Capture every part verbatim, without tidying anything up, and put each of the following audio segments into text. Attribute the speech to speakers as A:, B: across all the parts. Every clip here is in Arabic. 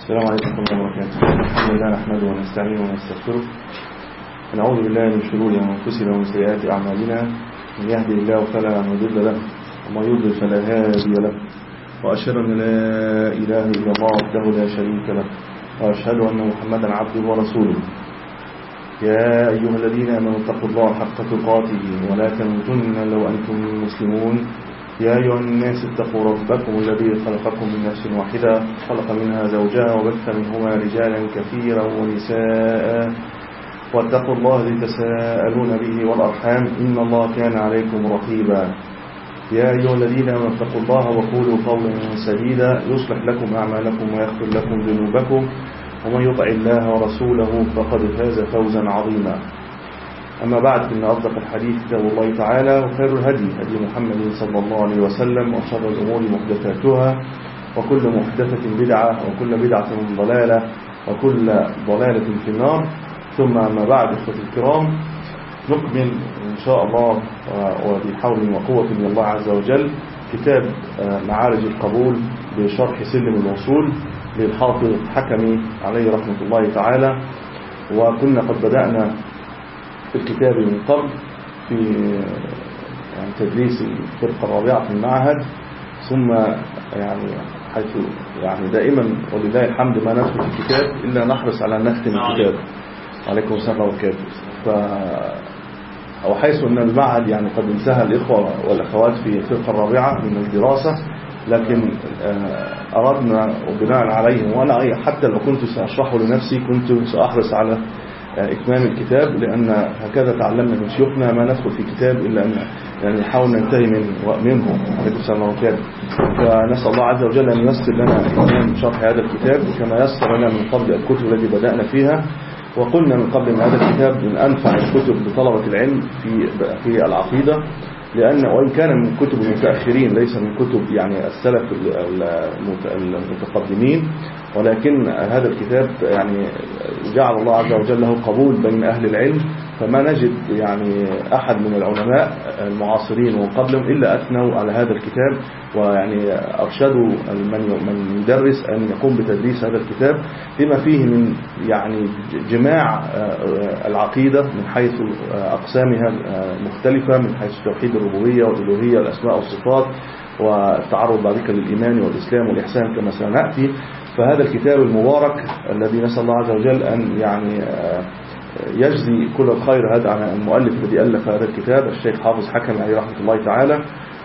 A: السلام عليكم ورحمة الله وبركاته. الحمد لله نحمده ونستعينه ونستغفره ونعوذ بالله من شرور أنفسنا ومن سيئات أعمالنا. من يهدي الله فلا مضل له ومن يضلل فلا هادي له، وأشهد أن لا إله إلا الله وحده لا شريك له، وأشهد أن محمدا عبده ورسوله. يا أيها الذين آمنوا اتقوا الله حق تقاته ولا تموتن إلا وأنتم مسلمون. يا أيها الناس اتقوا ربكم الذي خلقكم من نفس واحدة، خلق منها زوجها وبث منهما رجالا كثيرا ونساء، واتقوا الله الذي تساءلون به والأرحام إن الله كان عليكم رقيبا. يا أيها الذين آمنوا اتقوا الله وقولوا قولا سديدا يصلح لكم أعمالكم ويغفر لكم ذنوبكم، ومن يطع الله ورسوله فقد فاز فوزا عظيما. أما بعد، فإن أصدق الحديث كتاب الله تعالى، وخير الهدي هدي محمد صلى الله عليه وسلم، وشر الأمور محدثاتها، وكل محدثة بدعة، وكل بدعة ضلالة، وكل ضلالة في النار. ثم أما بعد، إخوتي الكرام، نكمل إن شاء الله وبحول وقوة من الله عز وجل كتاب معارج القبول بشرح سلم الوصول للحافظ حكمي عليه رحمة الله تعالى. وكنا قد بدأنا في الكتاب من قبل في يعني تدريس الفرقة الرابعة في المعهد، ثم يعني حيث يعني دائما ولله الحمد ما ندخل في الكتاب إلا نحرص على أن نختم الكتاب. عليكم السلام وبركاته. ف أو حيث أن المعهد يعني قد انتهى الإخوة والأخوات في الفرقة الرابعة من الدراسة، لكن أردنا وبناء عليهم، وأنا حتى لو كنت سأشرحه لنفسي كنت سأحرص على إتمام الكتاب، لأن هكذا تعلمنا من شيوخنا ما ندخل في كتاب إلا أن يعني نحاول ننتهي من منه. عليكم السلام وبركاته. فنسأل الله عز وجل أن ييسر لنا إتمام شرح هذا الكتاب كما يسر لنا من قبل الكتب التي بدأنا فيها. وقلنا من قبل أن هذا الكتاب من أنفع الكتب لطلبة العلم في في العقيدة، لأن وإن كان من كتب المتأخرين ليس من كتب يعني السلف المتقدمين، ولكن هذا الكتاب يعني جعل الله عز وجل له قبول بين أهل العلم، فما نجد يعني أحد من العلماء المعاصرين ومن قبلهم إلا أثنوا على هذا الكتاب، ويعني أرشدوا من من يدرس أن يقوم بتدريس هذا الكتاب بما فيه من يعني جماع العقيدة من حيث أقسامها مختلفة، من حيث توحيد الربوبية والألوهية والأسماء والصفات، والتعرض بعد ذلك للإيمان والإسلام والإحسان كما سنأتي. فهذا الكتاب المبارك الذي نسأل الله عز وجل أن يعني يجزي كل الخير هذا عن المؤلف الذي ألف هذا الكتاب، الشيخ حافظ حكمي عليه رحمة الله تعالى،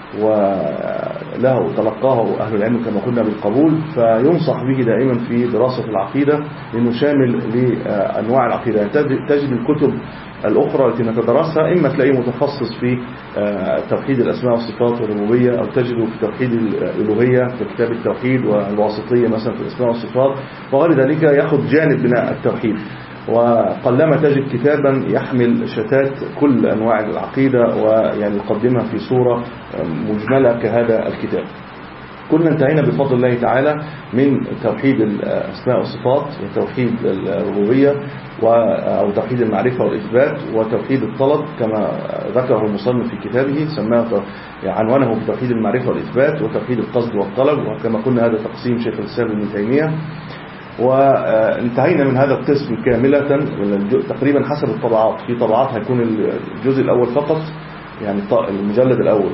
A: وله تلقاه أهل العلم كما قلنا بالقبول. فينصح به دائما في دراسة العقيدة لأنه شامل لأنواع العقيدة. تجد الكتب الأخرى التي نتدرسها إما تلاقيه متخصص في توحيد الأسماء والصفات والربوبية، أو تجده في توحيد الألوهية في كتاب التوحيد والواسطية مثلا في الأسماء والصفات وغير ذلك، يأخذ جانب من التوحيد. وقلما تجد كتابا يحمل شتات كل أنواع العقيدة ويعني يقدمها في صورة مجملة كهذا الكتاب. كنا انتهينا بفضل الله تعالى من توحيد الأسماء والصفات وتوحيد الربوبية أو توحيد المعرفة والإثبات وتوحيد الطلب كما ذكره المصنف في كتابه، سماه عنوانه بتوحيد المعرفة والإثبات وتوحيد القصد والطلب، وكما قلنا هذا تقسيم شيخ الإسلام ابن تيمية. وانتهينا من هذا القسم كاملة تقريبا حسب الطبعات. في طبعات هيكون الجزء الأول فقط يعني المجلد الأول،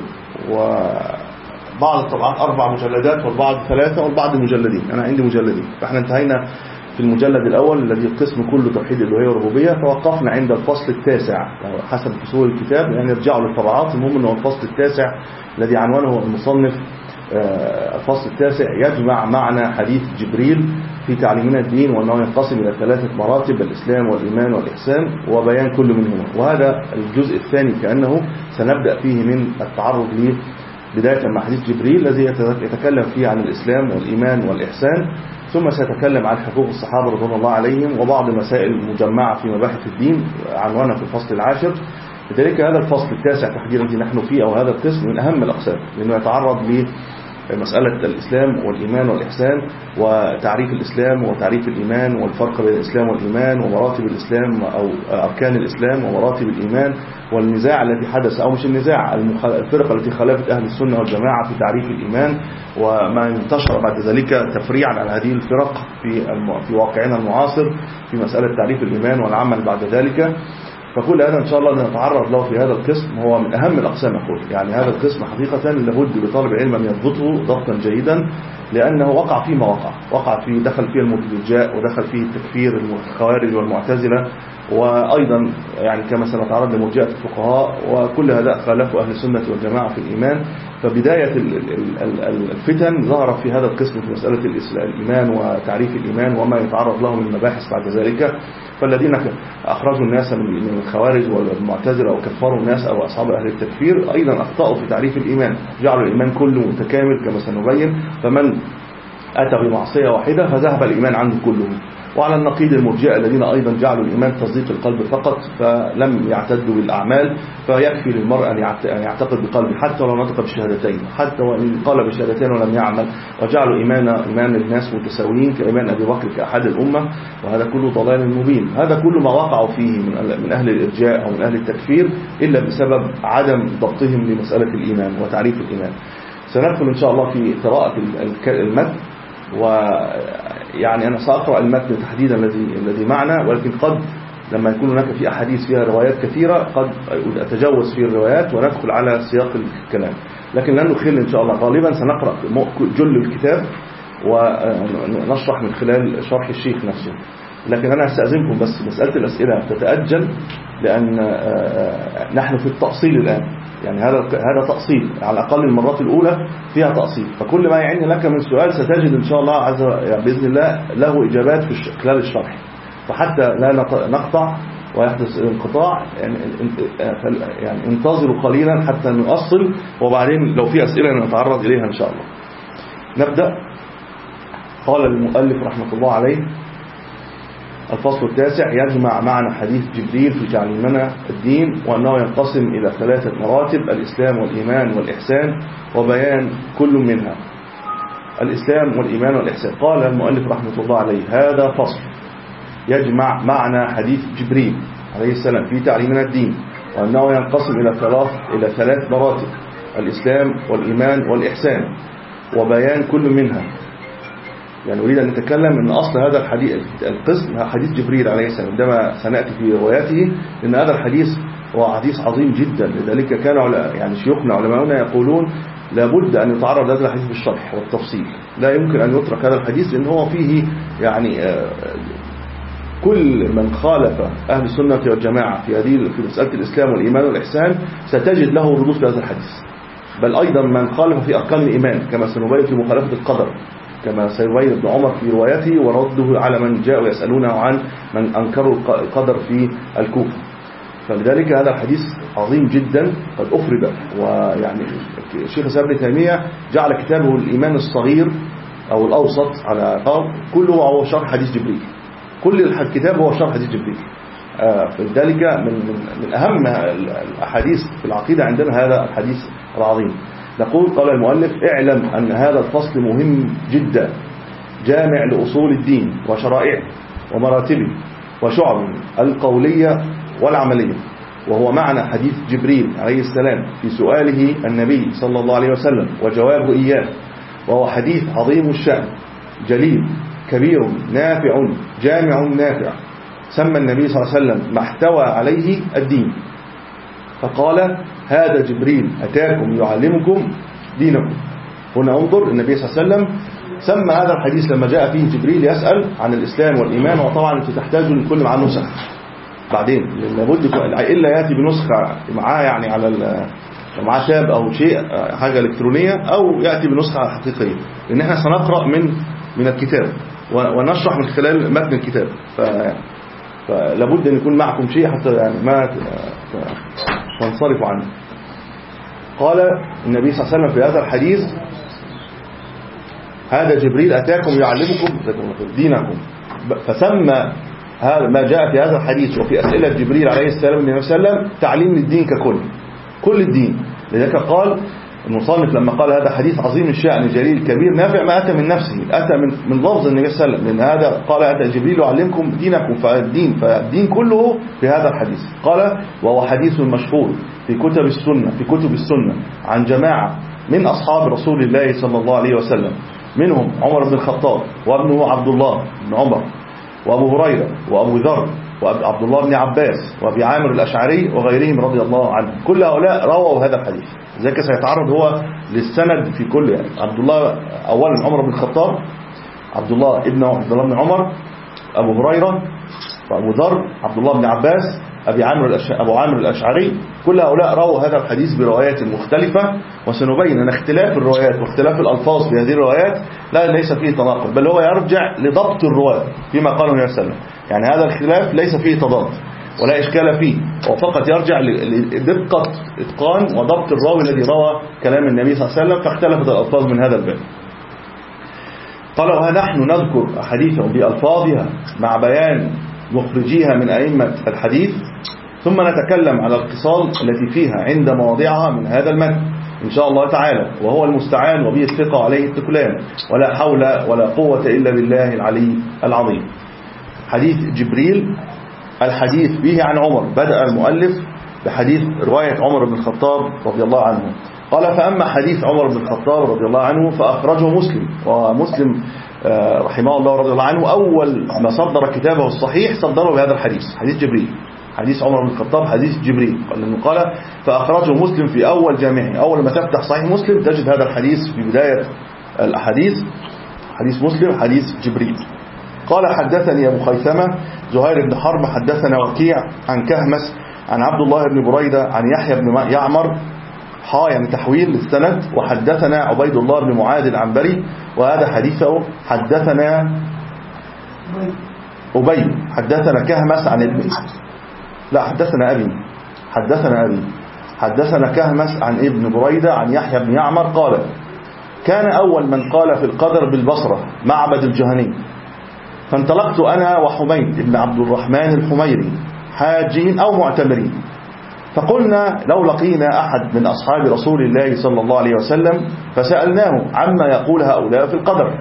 A: وبعض الطبعات أربع مجلدات والبعض ثلاثة والبعض مجلدين. أنا عندي مجلدين. فاحنا انتهينا في المجلد الأول الذي القسم كله توحيد الألوهية والربوبية، توقفنا عند الفصل التاسع حسب فصول الكتاب، يعني يرجعوا للطبعات. المهم أنه الفصل التاسع الذي عنوانه المصنف الفصل التاسع يجمع معنا حديث جبريل في تعليمنا الدين، وأنه ينقسم إلى ثلاثة مراتب: الإسلام والإيمان والإحسان، وبيان كل منهما. وهذا الجزء الثاني كأنه سنبدأ فيه من التعرض ليه بداية مع حديث جبريل الذي يتكلم فيه عن الإسلام والإيمان والإحسان، ثم سيتكلم عن حقوق الصحابة رضوان الله عليهم وبعض مسائل مجمعة في مباحث الدين عنوانها في الفصل العاشر. لذلك هذا الفصل التاسع تحديدا الذي نحن فيه أو هذا القسم من أهم الأقسام، لأنه يتعرض مسألة الإسلام والإيمان والإحسان، وتعريف الإسلام وتعريف الإيمان، والفرق بين الإسلام والإيمان، ومراتب الإسلام أو أركان الإسلام ومراتب الإيمان، والنزاع الذي حدث أو مش النزاع، الفرقة التي خالفت أهل السنة والجماعة في تعريف الإيمان، وما انتشر بعد ذلك تفريعا على هذه الفرق في في واقعنا المعاصر في مسألة تعريف الإيمان والعمل بعد ذلك. فكل هذا إن شاء الله نتعرض له في هذا القسم، هو من أهم الأقسام أقول. يعني هذا القسم حقيقة لابد لطالب العلم أن يضبطه ضبطا جيدا، لأنه وقع فيه ما وقع وقع فيه دخل فيه المرجئة، ودخل فيه التكفير الخوارج والمعتزلة، وأيضا يعني كما سنتعرض لمرجئة الفقهاء، وكل هذا خالفوا أهل السنة والجماعة في الإيمان. فبداية الفتن ظهرت في هذا القسم في مسألة الإيمان وتعريف الإيمان وما يتعرض له من مباحث بعد ذلك. فالذين أخرجوا الناس من الخوارج والمعتزلة وكفروا الناس أو أصحاب أهل التكفير أيضا أخطأوا في تعريف الإيمان، جعلوا الإيمان كله متكامل كما سنبين، فمن أتى بمعصية واحدة فذهب الإيمان عنه كله. وعلى النقيض المرجئة الذين أيضا جعلوا الإيمان تصديق القلب فقط، فلم يعتدوا بالأعمال، فيكفي للمرء أن يعتقد بقلبه حتى لو نطق بالشهادتين، حتى وإن قال بالشهادتين ولم يعمل، وجعلوا إيمان إيمان الناس متساويين كإيمان أبي بكر كأحد الأمة. وهذا كله ضلال مبين. هذا كله ما وقعوا فيه من أهل الإرجاء أو من أهل التكفير إلا بسبب عدم ضبطهم لمسألة الإيمان وتعريف الإيمان. سندخل إن شاء الله في قراءة المتن، ويعني أنا سأقرأ المتن تحديدا الذي الذي معنا، ولكن قد لما يكون هناك في أحاديث فيها روايات كثيرة قد أتجوز في الروايات وندخل على سياق الكلام، لكن لن نخل إن شاء الله. غالبا سنقرأ جل الكتاب ونشرح من خلال شرح الشيخ نفسه، لكن أنا أستأذنكم بس مسألة الأسئلة تتأجل، لأن نحن في التأصيل الآن. يعني هذا هذا تأصيل، على الأقل المرات الأولى فيها تأصيل، فكل ما يعني لك من سؤال ستجد إن شاء الله عز يعني بإذن الله له إجابات في خلال الشرح، فحتى لا نقطع ويحدث انقطاع. يعني يعني انتظروا قليلا حتى نؤصل، وبعدين لو في أسئلة نتعرض إليها إن شاء الله. نبدأ. قال المؤلف رحمة الله عليه: الفصل التاسع: يجمع معنى حديث جبريل في تعليمنا الدين، وأنه ينقسم إلى ثلاثة مراتب: الإسلام والإيمان والإحسان، وبيان كل منها. الإسلام والإيمان والإحسان. قال المؤلف رحمة الله عليه: هذا فصل يجمع معنى حديث جبريل عليه السلام في تعليمنا الدين، وأنه ينقسم إلى ثلاث إلى ثلاث مراتب: الإسلام والإيمان والإحسان، وبيان كل منها. يعني أريد أن نتكلم أن أصل هذا الحديث القسم حديث جبريل عليه السلام، عندما سنأتي في رواياته، لأن هذا الحديث هو حديث عظيم جدا. لذلك كان يعني شيوخنا علماؤنا يقولون لابد أن يتعرض هذا الحديث بالشرح والتفصيل، لا يمكن أن يترك هذا الحديث، لأن هو فيه يعني كل من خالف أهل السنة والجماعة في هذه في مسألة الإسلام والإيمان والإحسان ستجد له ردود في هذا الحديث، بل أيضا من خالف في أركان الإيمان كما سنبين في مخالفة القدر، كما سيبين ابن عمر في روايته، ورده على من جاءوا يسألونه عن من أنكروا القدر في الكوفة. فلذلك هذا الحديث عظيم جدا قد أفرد. ويعني الشيخ الإسلام ابن تيمية جعل كتابه الإيمان الصغير أو الأوسط على قول كله هو شرح حديث جبريل، كل الكتاب هو شرح حديث جبريل. فلذلك من, من, من أهم الأحاديث في العقيدة عندنا هذا الحديث العظيم. نقول: قال المؤلف: اعلم أن هذا الفصل مهم جدا، جامع لأصول الدين وشرائعه ومراتبه وشعبه القولية والعملية، وهو معنى حديث جبريل عليه السلام في سؤاله النبي صلى الله عليه وسلم وجوابه إياه، وهو حديث عظيم الشأن جليل كبير نافع جامع نافع، سمى النبي صلى الله عليه وسلم ما احتوى عليه الدين، فقال: هذا جبريل أتاكم يعلمكم دينكم. هنا انظر، النبي صلى الله عليه وسلم سمى هذا الحديث لما جاء فيه جبريل يسأل عن الإسلام والإيمان، وطبعا أنت تحتاج لكل مع نسخ بعدين، لابد إلا يأتي بنسخة معاه يعني على معاه تاب أو شيء حاجة إلكترونية، أو يأتي بنسخة حقيقية، لأن احنا سنقرأ من من الكتاب ونشرح من خلال متن الكتاب، فلابد أن يكون معكم شيء حتى يعني ما تنصرفوا عنه. قال النبي صلى الله عليه وسلم في هذا الحديث: هذا جبريل أتاكم يعلمكم دينكم، فسمى هذا ما جاء في هذا الحديث وفي أسئلة جبريل عليه السلام النبي صلى الله عليه وسلم تعليم للدين ككل، كل الدين. لذلك قال: المصنف لما قال هذا حديث عظيم الشأن جليل كبير نافع ما أتى من نفسه، أتى من من لفظ النبي صلى الله عليه وسلم، لأن هذا قال أتى جبريل يعلمكم دينكم، فالدين فالدين كله في هذا الحديث. قال وهو حديث مشهور في كتب السنة في كتب السنة عن جماعة من أصحاب رسول الله صلى الله عليه وسلم، منهم عمر بن الخطاب وابنه عبد الله بن عمر وأبو هريرة وأبو ذر وعبد الله بن عباس وأبي عامر الأشعري وغيرهم رضي الله عنهم. كل هؤلاء رووا هذا الحديث، ذلك سيتعرض هو للسند في كل يعني. عبد الله أولا عمر بن الخطاب، عبد الله ابن عبد الله بن عمر، أبو هريرة وأبو ذر، عبد الله بن عباس، أبي عامر الأش... أبو عامر الأشعري، كل هؤلاء رووا هذا الحديث بروايات مختلفة، وسنبين أن اختلاف الروايات واختلاف الألفاظ في هذه الروايات لا ليس فيه تناقض، بل هو يرجع لضبط الرواة فيما قاله النبي صلى الله عليه وسلم. يعني هذا الخلاف ليس فيه تضاد ولا إشكال فيه، وفقط يرجع لدقة إتقان وضبط الراوي الذي روى كلام النبي صلى الله عليه وسلم، فاختلفت الألفاظ من هذا الباب. قال ونحن نذكر أحاديثه بألفاظها مع بيان مخرجيها من أئمة الحديث، ثم نتكلم على الخصال التي فيها عند مواضعها من هذا المتن إن شاء الله تعالى، وهو المستعان وبه الثقة عليه التكلان، ولا حول ولا قوة إلا بالله العلي العظيم. حديث جبريل، الحديث به عن عمر. بدأ المؤلف بحديث رواية عمر بن الخطاب رضي الله عنه. قال فأما حديث عمر بن الخطاب رضي الله عنه فأخرجه مسلم، ومسلم رحمه الله رضي الله عنه أول ما صدر كتابه الصحيح صدره بهذا الحديث، حديث جبريل، حديث عمر بن الخطاب حديث جبريل. قال فأخرجه مسلم في أول جامعه. أول ما تفتح صحيح مسلم تجد هذا الحديث في بداية الأحاديث، حديث مسلم حديث جبريل. قال حدثني أبو خيثمة زهير بن حرب حدثنا وكيع عن كهمس عن عبد الله بن بريدة عن يحيى بن يعمر، حا يعني تحويل للسند، وحدثنا عبيد الله بن معاذ العنبري، وهذا حديثه حدثنا أبي حدثنا كهمس عن ابن لا حدثنا أبي حدثنا أبي حدثنا كهمس عن ابن بريدة عن يحيى بن يعمر قال كان أول من قال في القدر بالبصرة معبد الجهني، فانطلقت أنا وحميد بن عبد الرحمن الحميري حاجين أو معتمرين، فقلنا لو لقينا أحد من أصحاب رسول الله صلى الله عليه وسلم فسألناه عما يقول هؤلاء في القدر،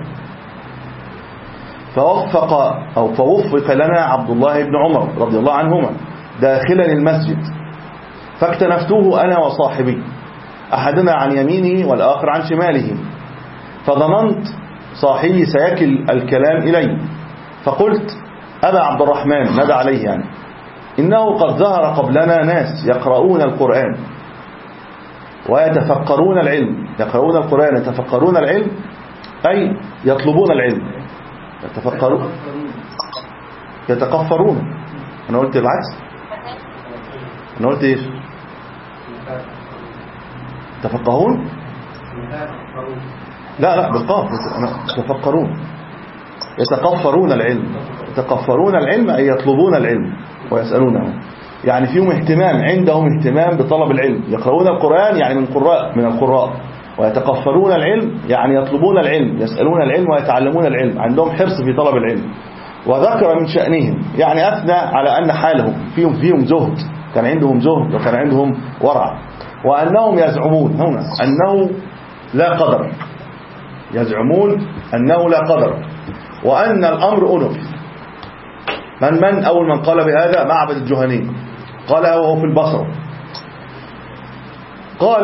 A: فوفق أو فوفق لنا عبد الله بن عمر رضي الله عنهما داخلا المسجد، فاكتنفتوه أنا وصاحبي أحدنا عن يمينه والآخر عن شماله، فظننت صاحبي سيكل الكلام إلي، فقلت أبا عبد الرحمن ندى عليه يعني إنه قد ظهر قبلنا ناس يقرؤون القرآن ويتفقرون العلم. يقرؤون القرآن يتفقرون العلم أي يطلبون العلم. يتفقرون يتقفرون. أنا قلت العكس، أنا قلت إيش؟ تفقهون؟ لا لا بالقاف. يتفقرون يتقفرون العلم. يتقفرون العلم أي يطلبون العلم ويسألونه، يعني فيهم اهتمام، عندهم اهتمام بطلب العلم. يقرؤون القرآن يعني من قراء من القراء، ويتقفرون العلم يعني يطلبون العلم، يسألون العلم ويتعلمون العلم، عندهم حرص في طلب العلم. وذكر من شأنهم يعني أثنى على أن حالهم فيهم فيهم زهد، كان عندهم زهد وكان عندهم ورع، وأنهم يزعمون هنا أنه لا قدر، يزعمون أنه لا قدر، وأن الأمر أنف. من من أول من قال بهذا؟ معبد الجهني، قال وهو في البصرة، قال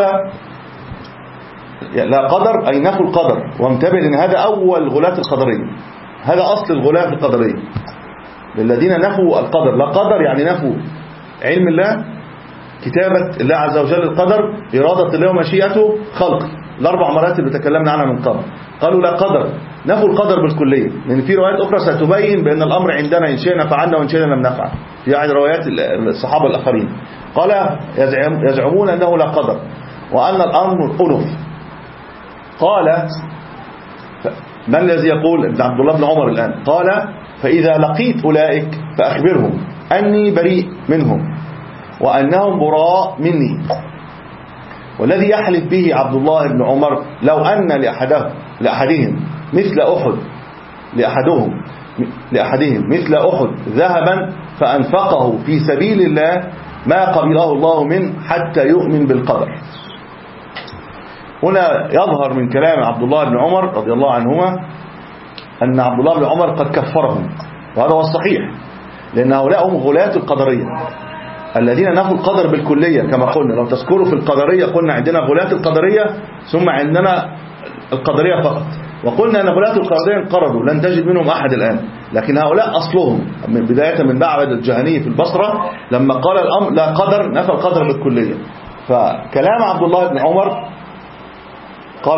A: لا قدر أي نفوا القدر، وانتبه أن هذا أول غلاة القدرية، هذا أصل الغلاة القدرية للذين نفوا القدر. لا قدر يعني نفوا علم الله، كتابة الله عز وجل القدر، إرادة الله ومشيئته، خلق، الأربع مراتب اللي تكلمنا عنها من قبل. قالوا لا قدر، نفوا القدر بالكلية، لأن في روايات أخرى ستبين بأن الأمر عندنا إن شئنا فعلنا وإن شئنا لم نفعل، في أحد روايات الصحابة الآخرين. قال يزعمون أنه لا قدر وأن الأمر أنف. قال من الذي يقول؟ ابن عبد الله بن عمر الآن. قال فإذا لقيت أولئك فأخبرهم أني بريء منهم وأنهم براء مني. والذي يحلف به عبد الله بن عمر لو أن لأحده لأحدهم مثل أحد لأحدهم لأحدهم مثل أحد ذهبا فأنفقه في سبيل الله ما قبله الله منه حتى يؤمن بالقدر. هنا يظهر من كلام عبد الله بن عمر رضي الله عنهما أن عبد الله بن عمر قد كفرهم، وهذا هو الصحيح، لأن هؤلاء هم غلاة القدرية الذين نفوا القدر بالكلية. كما قلنا لو تذكروا في القدرية قلنا عندنا غلاة القدرية ثم عندنا القدرية فقط، وقلنا أن غلاة القدرية انقرضوا لن تجد منهم أحد الآن، لكن هؤلاء أصلهم من بداية من معبد الجهني في البصرة لما قال الأمر لا قدر نفى القدر بالكلية. فكلام عبد الله بن عمر قال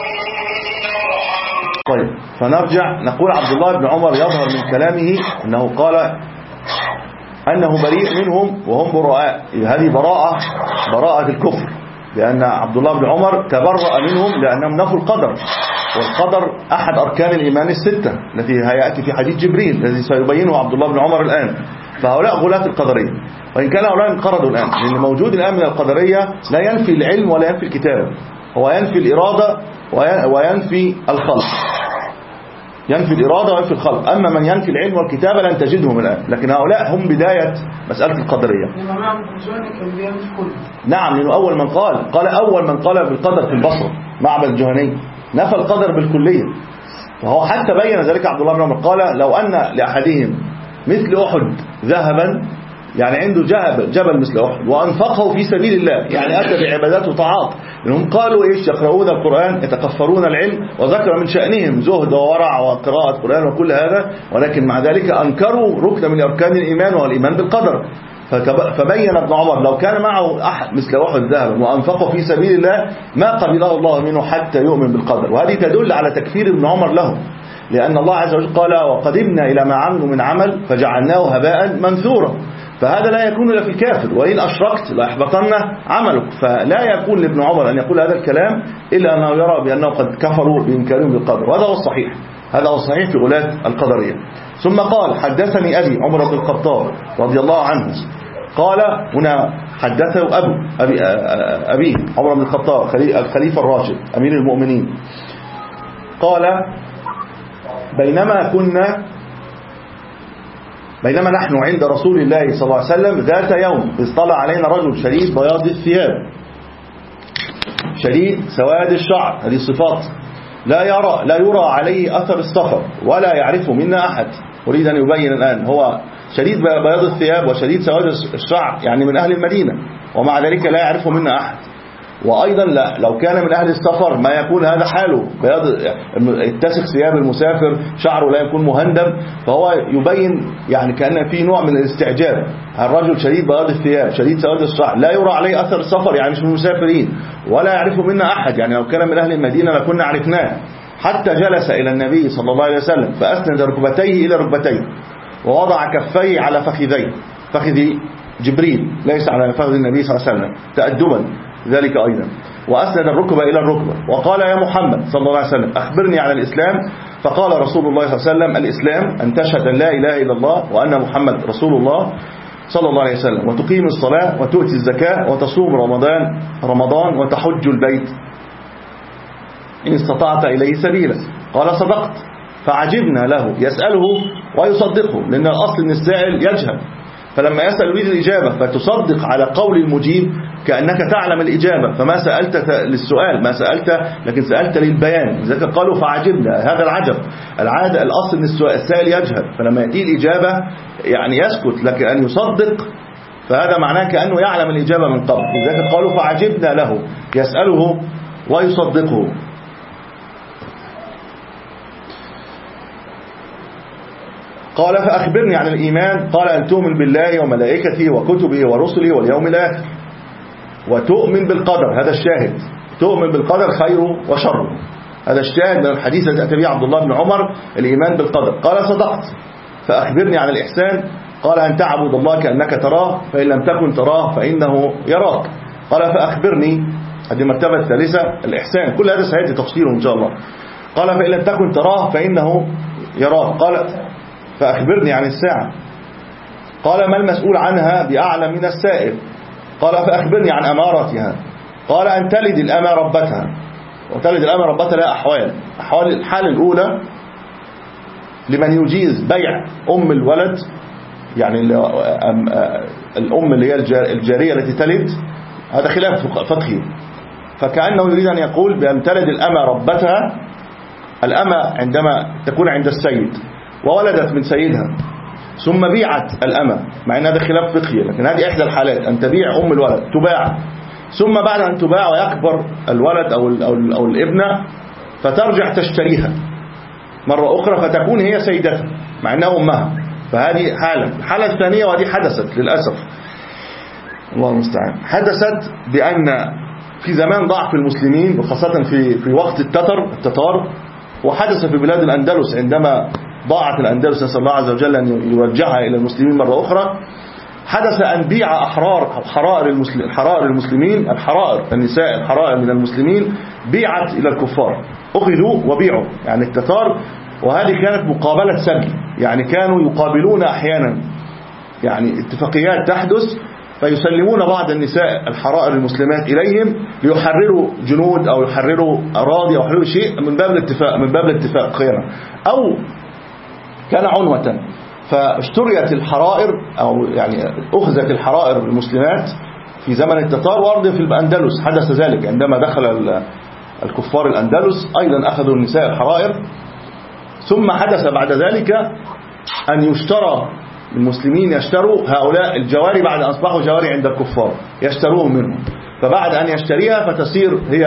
A: طيب فنرجع نقول عبد الله بن عمر يظهر من كلامه أنه قال أنه بريء منهم وهم براء، هذه براءة براءة الكفر، لأن عبد الله بن عمر تبرأ منهم لأنهم نفوا القدر، والقدر أحد أركان الإيمان الستة التي هيأتي في حديث جبريل الذي سيبينه عبد الله بن عمر الآن. فهؤلاء غلاة القدرية، وإن كان هؤلاء انقرضوا الآن، لأن موجود الآن من القدرية لا ينفي العلم ولا ينفي الكتابة، هو ينفي الإرادة وينفي الخلق، ينفي الإرادة وينفي الخلق. أما من ينفي العلم والكتابة لن تجدهم الآن، لكن هؤلاء هم بداية مسألة القدرية. نعم، لأنه أول من قال قال أول من قال بالقدر في البصرة معبد الجهني نفى القدر بالكلية. فهو حتى بين ذلك عبد الله بن عمر قال لو أن لأحدهم مثل أحد ذهبا، يعني عنده جبل, جبل مثل أحد وأنفقه في سبيل الله، يعني أتى بعبادات وطاعات، لأنهم قالوا إيش يقرؤون القرآن يتكفرون العلم، وذكر من شأنهم زهد وورع وقراءة القرآن وكل هذا، ولكن مع ذلك أنكروا ركن من أركان الإيمان والإيمان بالقدر. فبين ابن عمر لو كان معه أحد مثل أحد ذهب وأنفقه في سبيل الله ما قبله الله منه حتى يؤمن بالقدر. وهذه تدل على تكفير ابن عمر له، لأن الله عز وجل قال وقدمنا إلى ما عملوا من عمل فجعلناه هباء منثورا. فهذا لا يكون إلا في الكافر، وإن أشركت ليحبطن عملك. فلا يكون لابن عمر أن يقول هذا الكلام إلا أنه يرى بأنه قد كفروا بإنكارهم بالقدر، وهذا هو الصحيح، هذا هو الصحيح في غلاة القدرية. ثم قال حدثني أبي عمر بن الخطاب رضي الله عنه قال هنا حدثه أبو أبي أبي عمر بن الخطاب الخليفة الراشد أمير المؤمنين قال بينما كنا بينما نحن عند رسول الله صلى الله عليه وسلم ذات يوم اطلع علينا رجل شديد بياض الثياب شديد سواد الشعر، هذه صفات لا يرى لا يرى عليه أثر السفر ولا يعرفه منا أحد. أريد أن يبين الآن هو شديد بياض الثياب وشديد سواد الشعر، يعني من أهل المدينة، ومع ذلك لا يعرفه منا أحد. وأيضا لا لو كان من أهل السفر ما يكون هذا حاله، بياض اتسخ ثياب المسافر، شعره لا يكون مهندم، فهو يبين يعني كأن في نوع من الاستعجاب. الرجل شديد بياض الثياب شديد سواد الشعر لا يرى عليه أثر السفر، يعني مش من المسافرين، ولا يعرفه منا أحد، يعني لو كان من أهل المدينة لكنا عرفناه. حتى جلس إلى النبي صلى الله عليه وسلم فأسند ركبتيه إلى ركبتيه ووضع كفيه على فخذيه، فخذ جبريل ليس على فخذ النبي صلى الله عليه وسلم تأدبا ذلك أيضا، وأسند الركبة إلى الركبة وقال يا محمد صلى الله عليه وسلم أخبرني عن الإسلام. فقال رسول الله صلى الله عليه وسلم الإسلام أن تشهد أن لا إله إلا الله وأن محمد رسول الله صلى الله عليه وسلم، وتقيم الصلاة وتؤتي الزكاة وتصوم رمضان رمضان وتحج البيت إن استطعت إليه سبيلا. قال صدقت. فعجبنا له يسأله ويصدقه، لأن الأصل أن السائل يجهل، فلما يسأل يريد الإجابة فتصدق على قول المجيب كأنك تعلم الإجابة، فما سألت للسؤال ما سألت لكن سألت للبيان. لذلك قالوا فعجبنا، هذا العجب. العادة الأصل أن السائل يجهل، فلما يأتي الإجابة يعني يسكت، لكن أن يصدق فهذا معناه كأنه يعلم الإجابة من قبل. لذلك قالوا فعجبنا له يسأله ويصدقه. قال فأخبرني عن الإيمان. قال أن تؤمن بالله وملائكته وكتبه ورسله واليوم الآخر وتؤمن بالقدر. هذا الشاهد، تؤمن بالقدر خيره وشره، هذا الشاهد من الحديث الذي أتى به عبد الله بن عمر، الإيمان بالقدر. قال صدقت. فأخبرني عن الإحسان. قال أن تعبد الله كأنك تراه فإن لم تكن تراه فإنه يراك. قال فأخبرني، هذه المرتبة الثالثة الإحسان، كل هذا سيأتي تفصيله إن شاء الله. قال فإن لم تكن تراه فإنه يراك. قال فأخبرني عن الساعة. قال ما المسؤول عنها بأعلم من السائل. قال فأخبرني عن أمارتها. قال أن تلد الأمة ربتها. وتلد الأمة ربتها لها أحوال. أحوال الحال الأولى لمن يجيز بيع أم الولد، يعني الأم اللي هي الجارية التي تلد، هذا خلاف فقهي. فكأنه يريد أن يقول بأن تلد الأمة ربتها. الأمة عندما تكون عند السيد وولدت من سيدها ثم بيعت الأمة، مع أن هذا خلاف فقهي، لكن هذه إحدى الحالات، أن تبيع أم الولد تباع، ثم بعد أن تباع ويكبر الولد أو, أو, أو الابنة فترجع تشتريها مرة أخرى فتكون هي سيدتها مع أنها أمها. فهذه حالة. الحالة الثانية وهذه حدثت للأسف، الله المستعان، حدثت بأن في زمان ضعف المسلمين وخاصة في في وقت التتر التتار، وحدث في بلاد الأندلس عندما ضاعت الأندلس، نسأل الله عز وجل أن يرجعها إلى المسلمين مرة أخرى. حدث أن بيع أحرار أو حرائر المسلمين حرائر المسلمين الحرائر النساء الحرائر من المسلمين بيعت إلى الكفار، أخذوا وبيعوا يعني التتار. وهذه كانت مقابلة سبي، يعني كانوا يقابلون أحيانا يعني اتفاقيات تحدث فيسلمون بعض النساء الحرائر المسلمات إليهم ليحرروا جنود أو يحرروا أراضي أو يحرروا شيء من باب الاتفاق من باب الاتفاق خيرا، أو كان عنوة. فاشتريت الحرائر أو يعني أخذت الحرائر المسلمات في زمن التتار، وأرض في الأندلس حدث ذلك عندما دخل الكفار الأندلس أيضا أخذوا النساء الحرائر. ثم حدث بعد ذلك أن يشترى المسلمين يشتروا هؤلاء الجواري بعد أن أصبحوا جواري عند الكفار، يشتروهم منهم، فبعد أن يشتريها فتصير هي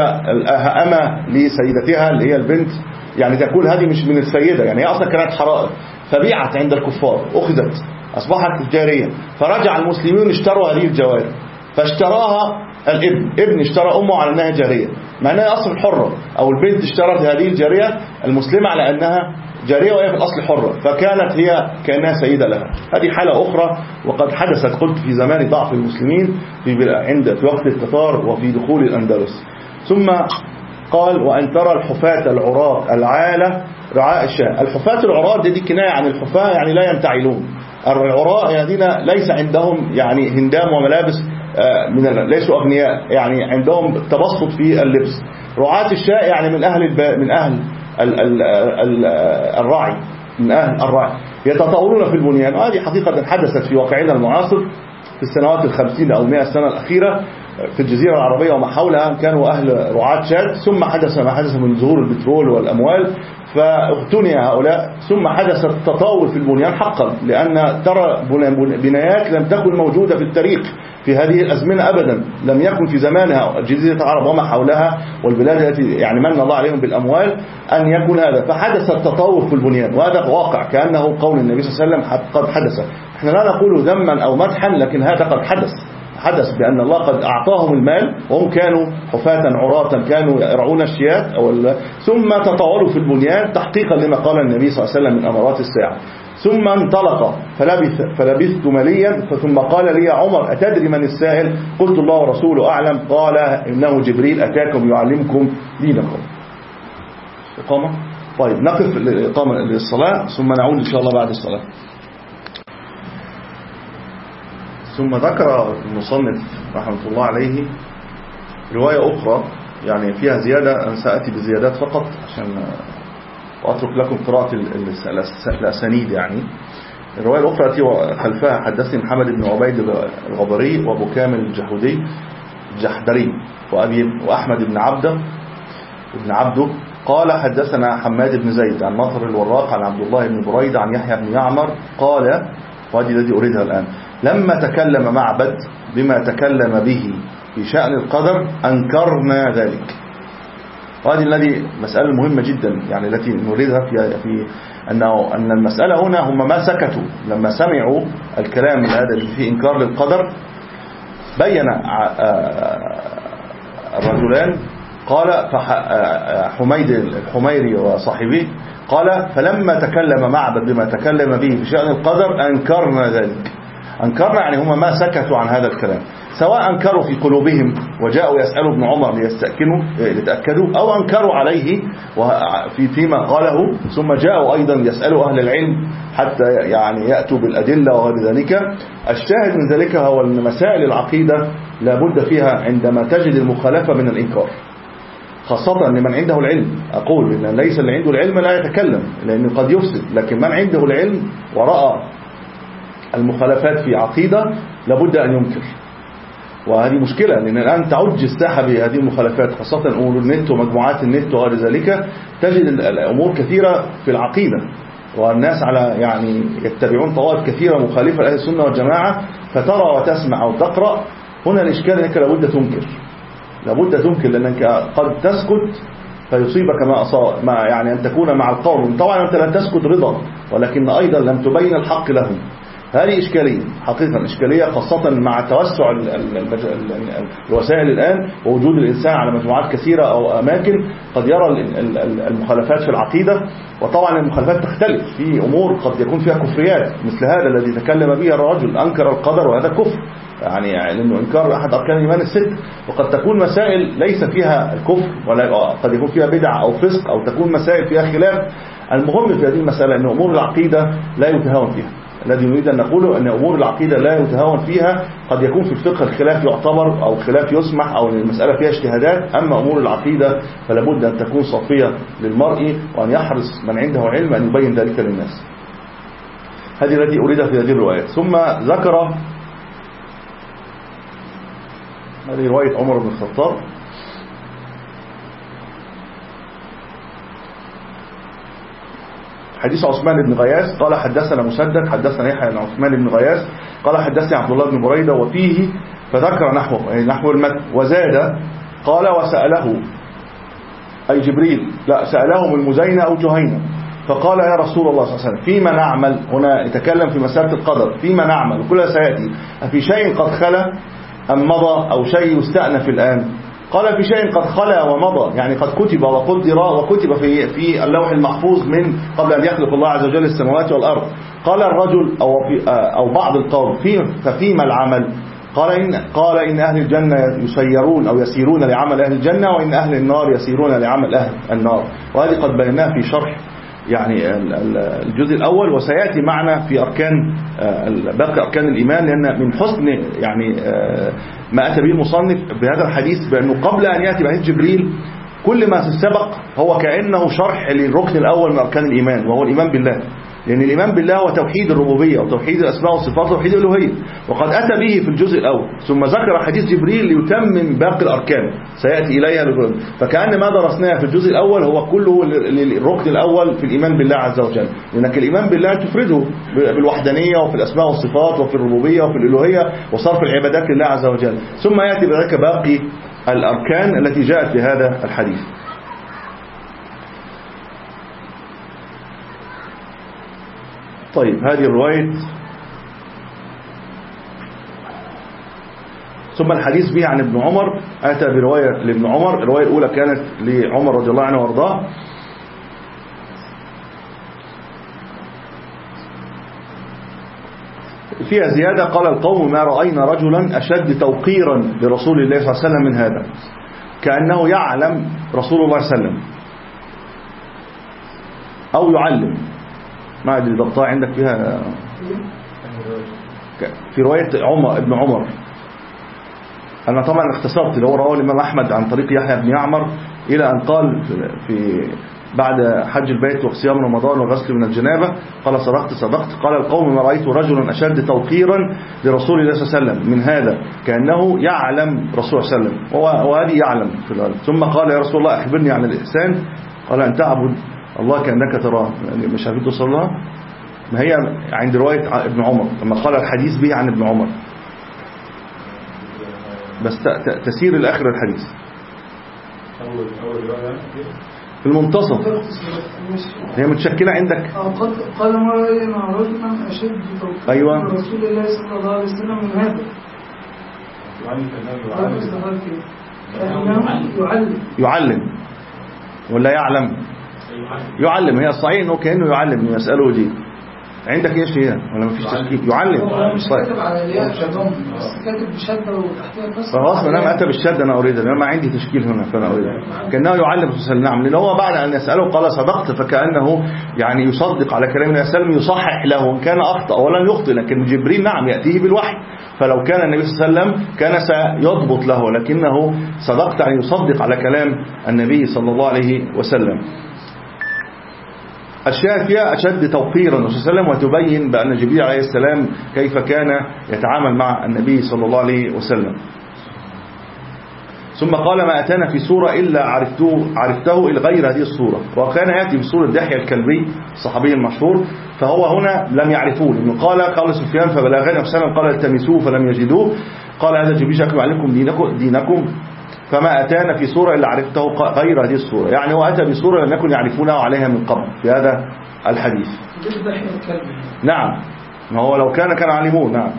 A: أمة لسيدتها اللي هي البنت، يعني تكون هذه مش من السيدة، يعني هي أصلا كانت حرائر فبيعت عند الكفار، أخذت أصبحت جارية. فرجع المسلمين اشتروا هذه الجواري، فاشتراها الابن، ابن اشترى أمه على أنها جارية مع أنها أصل حرة، أو البنت اشترت هذه الجارية المسلمة على أنها جارية وهي في الأصل حرة، فكانت هي كأنها سيدة لها. هذه حالة أخرى وقد حدثت قلت في زمان ضعف المسلمين في عند في وقت التتار وفي دخول الأندلس. ثم قال وأن ترى الحفاة العراة العالة رعاء الشاة. الحفاة العراة دي, دي كناية عن الحفاة، يعني لا ينتعلون. العراء الذين ليس عندهم يعني هندام وملابس من ليسوا أغنياء، يعني عندهم تبسط في اللبس. رعاة الشاة يعني من أهل الب... من أهل ال... ال... ال... الرعي من أهل الرعي يتطاولون في البنيان. وهذه حقيقة حدثت في واقعنا المعاصر في السنوات الخمسين أو مئة سنة الأخيرة في الجزيرة العربية وما حولها، كانوا أهل رعاة شاة، ثم حدث ما حدث من ظهور البترول والأموال فاغتني هؤلاء، ثم حدث التطاول في البنيان حقا، لأن ترى بنايات لم تكن موجودة في التاريخ في هذه الأزمنة أبدا، لم يكن في زمانها جزيرة العرب وما حولها والبلاد التي يعني من الله عليهم بالأموال أن يكون هذا. فحدث التطور في البنيان، وهذا واقع كأنه قول النبي صلى الله عليه وسلم قد حدث. احنا لا نقول ذما أو مدحا، لكن هذا قد حدث حدث بأن الله قد أعطاهم المال وهم كانوا حفاة عراة كانوا يرعون الشيات ثم تطاولوا في البنيان تحقيقا لما قال النبي صلى الله عليه وسلم من أمارات الساعة. ثم انطلق فلبث فلبثت مليا ثم قال لي عمر أتدري من السائل؟ قلت الله ورسوله أعلم. قال إنه جبريل أتاكم يعلمكم دينكم. إقامة. طيب نقف الإقامة للصلاة ثم نعود إن شاء الله بعد الصلاة. ثم ذكر المصنف رحمة الله عليه رواية أخرى يعني فيها زيادة، أنا سأتي بزيادات فقط عشان وأترك لكم قراءة الأسانيد. يعني الرواية الأخرى التي خلفها حدثني محمد بن عبيد الغبري وأبو كامل الجحودي الجحدري وأبي وأحمد بن عبده بن عبده قال حدثنا حماد بن زيد عن مطر الوراق عن عبد الله بن بريدة عن يحيى بن يعمر قال، وهذه الذي أريدها الآن، لما تكلم معبد بما تكلم به في شأن القدر أنكرنا ذلك. وهذه الذي مسألة مهمة جدا يعني التي نريدها في, في أنه أن المسألة هنا هم ما سكتوا لما سمعوا الكلام هذا اللي فيه إنكار للقدر. بين الرجلان قال حميد الحميري وصاحبه قال فلما تكلم معبد بما تكلم به في شأن القدر أنكرنا ذلك. أنكرنا يعني هم ما سكتوا عن هذا الكلام، سواء أنكروا في قلوبهم وجاءوا يسألوا ابن عمر ليستأكنوا لتأكدوا، أو أنكروا عليه في فيما قاله ثم جاءوا أيضا يسألوا أهل العلم حتى يعني يأتوا بالأدلة وغير ذلك. الشاهد من ذلك هو أن مسائل العقيدة لابد فيها عندما تجد المخالفة من الإنكار، خاصة لمن عنده العلم. أقول إن ليس اللي عنده العلم لا يتكلم لأنه قد يفسد، لكن من عنده العلم ورأى المخالفات في عقيدة لابد أن ينكر. وهذه مشكلة، لأن الآن تعج الساحة بهذه المخالفات، خاصة أمور النت ومجموعات النت وغير ذلك. تجد الأمور كثيرة في العقيدة، والناس على يعني يتبعون طوائف كثيرة مخالفة لأهل السنة والجماعة، فترى وتسمع أو تقرأ. هنا الإشكال أنك لابد تنكر، لابد تنكر، لأنك قد تسكت فيصيبك ما أصاب، ما يعني أن تكون مع القوم. طبعا أنت لن تسكت رضا، ولكن أيضا لم تبين الحق لهم. هذه إشكالية حقيقة، إشكالية خاصة مع توسع الوسائل الآن، ووجود الإنسان على مجموعات كثيرة أو أماكن قد يرى المخالفات في العقيدة. وطبعا المخالفات تختلف، في أمور قد يكون فيها كفريات، مثل هذا الذي تكلم به الرجل أنكر القدر، وهذا كفر يعني، لأنه إنكار أحد أركان الإيمان الست. وقد تكون مسائل ليس فيها الكفر، ولا قد يكون فيها بدعة أو فسق، أو تكون مسائل فيها خلاف. المهم في هذه المسألة أن أمور العقيدة لا يتهاون فيها. الذي نريد أن نقوله أن أمور العقيدة لا يتهاون فيها. قد يكون في الفقه الخلاف يعتبر، أو الخلاف يسمح، أو المسألة فيها اجتهادات. أما أمور العقيدة فلابد أن تكون صافية للمرء، وأن يحرص من عنده علم أن يبين ذلك للناس. هذه التي أريدها في هذه الروايات. ثم ذكر هذه رواية عمر بن الخطاب. حديث عثمان بن غياث قال حدثنا مسدد حدثنا يحيى بن عثمان بن غياث قال حدثني عبد الله بن بريدة، وفيه فذكر نحوه، يعني نحو المتن، وزاد قال وسأله أي جبريل، لا سألهم المزينة أو جهينة، فقال يا رسول الله صلى الله عليه وسلم فيما نعمل. هنا يتكلم في مسألة القدر، فيما نعمل كلها سيأتي، أفي شيء قد خلا أم مضى، أو شيء يستأنف الآن؟ قال في شيء قد خلا ومضى، يعني قد كتب وقدر وكتب في في اللوح المحفوظ من قبل أن يخلق الله عز وجل السماوات والأرض. قال الرجل أو في أو بعض القوم فيه ففيما العمل؟ قال إن قال إن أهل الجنة يسيرون أو يسيرون لعمل أهل الجنة، وإن أهل النار يسيرون لعمل أهل النار. وهذه قد بيناها في شرح يعني الجزء الأول، وسيأتي معنا في أركان باقي أركان الإيمان، لأن من حسن يعني ما أتى به المصنف بهذا الحديث بأنه قبل أن يأتي بعد جبريل كل ما سبق هو كأنه شرح للركن الأول من أركان الإيمان، وهو الإيمان بالله. لأن الإيمان بالله هو توحيد الربوبية وتوحيد الأسماء والصفات وتوحيد الألوهية، وقد أتى به في الجزء الأول، ثم ذكر حديث جبريل ليتمم باقي الأركان سيأتي إليها. فكأن ما درسناه في الجزء الأول هو كله للركن الأول في الإيمان بالله عز وجل، لأنك الإيمان بالله تفرده بالوحدانية وفي الأسماء والصفات وفي الربوبية وفي الألوهية وصرف العبادات لله عز وجل، ثم يأتي بذلك باقي الأركان التي جاءت في هذا الحديث. طيب هذه الرواية. ثم الحديث به عن ابن عمر، أتى برواية لابن عمر. الرواية الأولى كانت لعمر رضي الله عنه وارضاه، فيها زيادة قال القوم ما رأينا رجلا أشد توقيرا لرسول الله صلى الله عليه وسلم من هذا، كأنه يعلم رسول الله صلى الله عليه وسلم أو يعلم. ما أدري ضبطها عندك فيها في رواية عمر ابن عمر. أنا طبعا اختصرت اللي هو رواه الإمام أحمد عن طريق يحيى بن يعمر إلى أن قال في بعد حج البيت وصيام رمضان وغسل من الجنابة قال صدقت صدقت قال القوم ما رأيت رجلا أشد توقيرا لرسول الله صلى الله عليه وسلم من هذا، كأنه يعلم رسول الله صلى الله عليه وسلم، وهذه يعلم في الأرض. ثم قال يا رسول الله أخبرني عن الإحسان، قال أن تعبد الله كأنك تراه. يعني مش عارفين توصل لها، ما هي عند رواية ابن عمر لما قال الحديث به عن ابن عمر، بس تسير الآخر الحديث في المنتصف هي متشكلة عندك.
B: قال ما رأي مع رجل من أشد توقيرا
A: أيوة
B: رسول الله صلى الله عليه وسلم من هذا، يعلم
A: يعلم ولا يعلم؟ يعلم. هي الصحيح انه كأنه يعلم يسأله دي. عندك ايش فيها ولا مفيش تشكيل؟ يعلم.
B: مش كاتب على الياء بس كاتب بشدة وتحتها قصة.
A: خلاص ما دام اتى بالشدة انا اريد، انا ما عندي تشكيل هنا فانا اريد كأنه يعلم رسول الله. نعم، لان هو بعد ان يسأله قال صدقت، فكأنه يعني يصدق على كلام النبي صلى الله عليه وسلم، يصحح له ان كان اخطأ ولم يخطئ. لكن جبريل نعم يأتيه بالوحي، فلو كان النبي صلى الله عليه وسلم كان سيضبط له، لكنه صدقت يعني يصدق على كلام النبي صلى الله عليه وسلم. الشاهد فيها أشد توقيرا صلى الله عليه وسلم، وتبين بأن جبريل عليه السلام كيف كان يتعامل مع النبي صلى الله عليه وسلم. ثم قال ما أتانا في سورة إلا عرفته, عرفته إلى غير هذه الصورة. وكان يأتي في سورة دحية الكلبي الصحابي المشهور، فهو هنا لم يعرفوه، لأنه قال قال سفيان فبلغني وسلم قال التمسوه فلم يجدوه، قال هذا جبريل شكل عليكم دينكم, دينكم فما أتانا في سورة إلا عرفته غير هذه السورة. يعني هو أتى بسورة لم يكن يعرفونه عليها من قبل في هذا الحديث. نعم، ما هو لو كان كان علموه. نعم.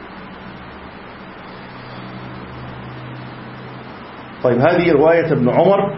A: طيب هذه رواية ابن عمر.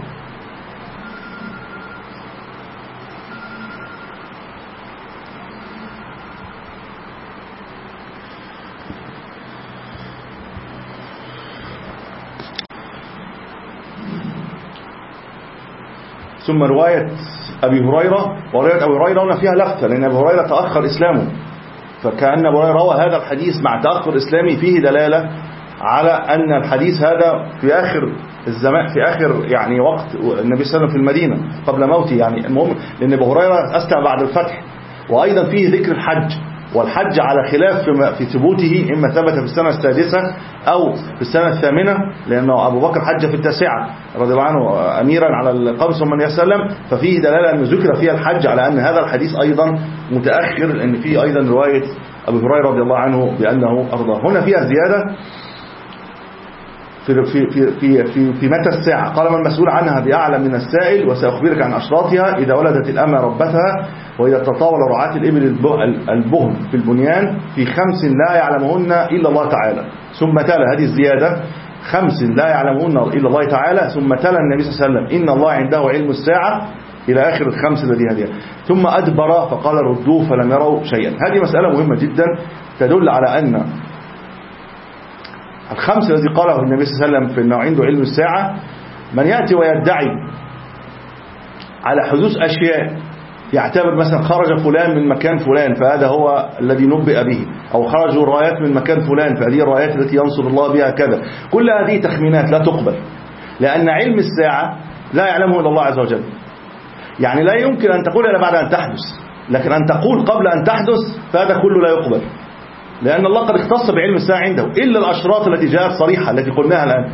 A: ثم رواية أبي هريرة، ورواية أبي هريرة هنا فيها لفتة، لأن أبي هريرة تأخر إسلامه، فكأن أبي هريرة روى هذا الحديث مع تأخر إسلامه فيه دلالة على أن الحديث هذا في آخر الزمان، في آخر يعني وقت النبي صلى الله عليه وسلم في المدينة قبل موته. يعني المهم لأن أبي هريرة أسلم بعد الفتح، وأيضا فيه ذكر الحج، والحج على خلاف في ثبوته، إما ثبت في السنة السادسة أو في السنة الثامنة، لأنه أبو بكر حج في التاسعة رضي الله عنه أميرا على القبس ثم النبي صلى الله عليه وسلم، ففيه دلالة أن ذكر فيها الحج على أن هذا الحديث أيضا متأخر، لأن فيه أيضا رواية أبي هريرة رضي الله عنه بأنه أرضاه. هنا فيها زيادة في في في في في, في متى الساعة. قال ما المسؤول عنها بأعلم من السائل، وسأخبرك عن أشراطها إذا ولدت الأمة ربتها، وإذا تطاول رعاة الإبل البهم في البنيان في خمس لا يعلمهن إلا الله تعالى. ثم تلا هذه الزيادة خمس لا يعلمهن إلا الله تعالى، ثم تلا النبي صلى الله عليه وسلم إن الله عنده علم الساعة إلى آخر الخمس الذي هذه، ثم أدبر فقال ردوه فلم يروا شيئا. هذه مسألة مهمة جدا تدل على أن الخمس الذي قاله النبي صلى الله عليه وسلم في أنه عنده علم الساعة، من يأتي ويدعي على حدوث أشياء، يعتبر مثلا خرج فلان من مكان فلان فهذا هو الذي نبئ به، أو خرجوا الرايات من مكان فلان فهذه الرايات التي ينصر الله بها كذا، كل هذه تخمينات لا تقبل، لأن علم الساعة لا يعلمه إلا الله عز وجل. يعني لا يمكن أن تقول إلا بعد أن تحدث، لكن أن تقول قبل أن تحدث فهذا كله لا يقبل، لأن الله قد اختص بعلم الساعة عنده، إلا الأشراط التي جاءت صريحة التي قلناها الآن.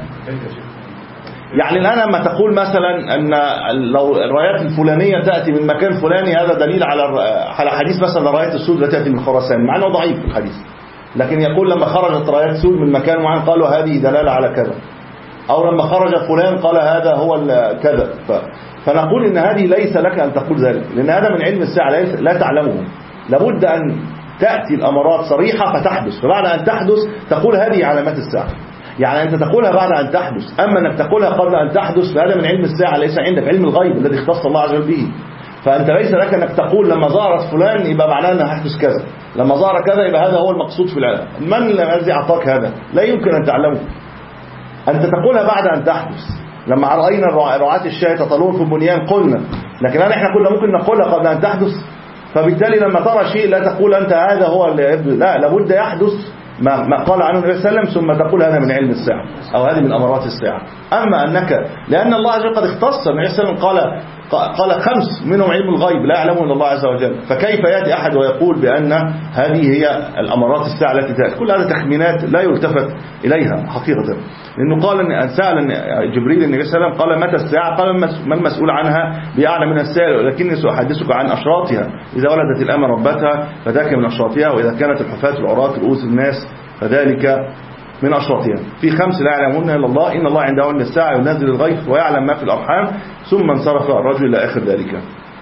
A: يعني الآن لما تقول مثلا أن لو الرايات الفلانية تأتي من مكان فلاني، هذا دليل على على حديث مثلا رايات السود لا تأتي من خراسان، مع أنه ضعيف في الحديث، لكن يقول لما خرجت رايات سود من مكان معين قالوا هذه دلالة على كذا، أو لما خرج فلان قال هذا هو كذا. فنقول إن هذه ليس لك أن تقول ذلك، لأن هذا من علم الساعة لا تعلمه. لابد أن تأتي الأمارات صريحة فتحدث، فبعد أن تحدث تقول هذه علامات الساعة. يعني أنت تقولها بعد أن تحدث، أما أنك تقولها قبل أن تحدث فهذا من علم الساعة، ليس عندك علم الغيب الذي اختص الله عز وجل به. فأنت ليس لك أنك تقول لما ظهرت فلان يبقى معناه أنها هيحدث كذا، لما ظهر كذا يبقى هذا هو المقصود في العلم. من الذي أعطاك هذا؟ لا يمكن أن تعلمه. أنت تقولها بعد أن تحدث. لما رأينا رعاة الشاة تطلون في البنيان قلنا، لكن أنا إحنا كنا ممكن نقولها قبل أن تحدث. فبالتالي لما ترى شيء لا تقول أنت هذا هو اللي يبدو، لا، لابد يحدث ما, ما قال عنه النبي صلى الله عليه وسلم ثم تقول هذا من علم الساعة أو هذه من أمارات الساعة. أما أنك لأن الله عز وجل قد اختص، النبي صلى الله عليه وسلم قال قال خمس منهم علم الغيب لا يعلمه إلا الله عز وجل، فكيف يأتي أحد ويقول بأن هذه هي الأمارات الساعة التي تأتي؟ كل هذه تخمينات لا يلتفت إليها حقيقة. لأنه قال أن سأل جبريل النبي صلى الله عليه وسلم قال متى الساعة؟ قال ما المسؤول عنها بأعلم من السائل، ولكني سأحدثك عن أشراطها إذا ولدت الأمة ربتها فذاك من أشراطها، وإذا كانت الحفاة العراة رؤوس الناس فذلك من أشراطها. في خمس لا يعلمون إلا الله، إن الله عنده علم الساعة ينزل الغيث ويعلم ما في الأرحام، ثم انصرف الرجل إلى آخر ذلك.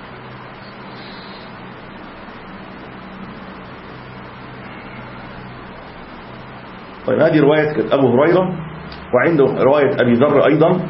A: طيب هذه رواية أبو هريرة، وعنده رواية أبي ذر أيضا.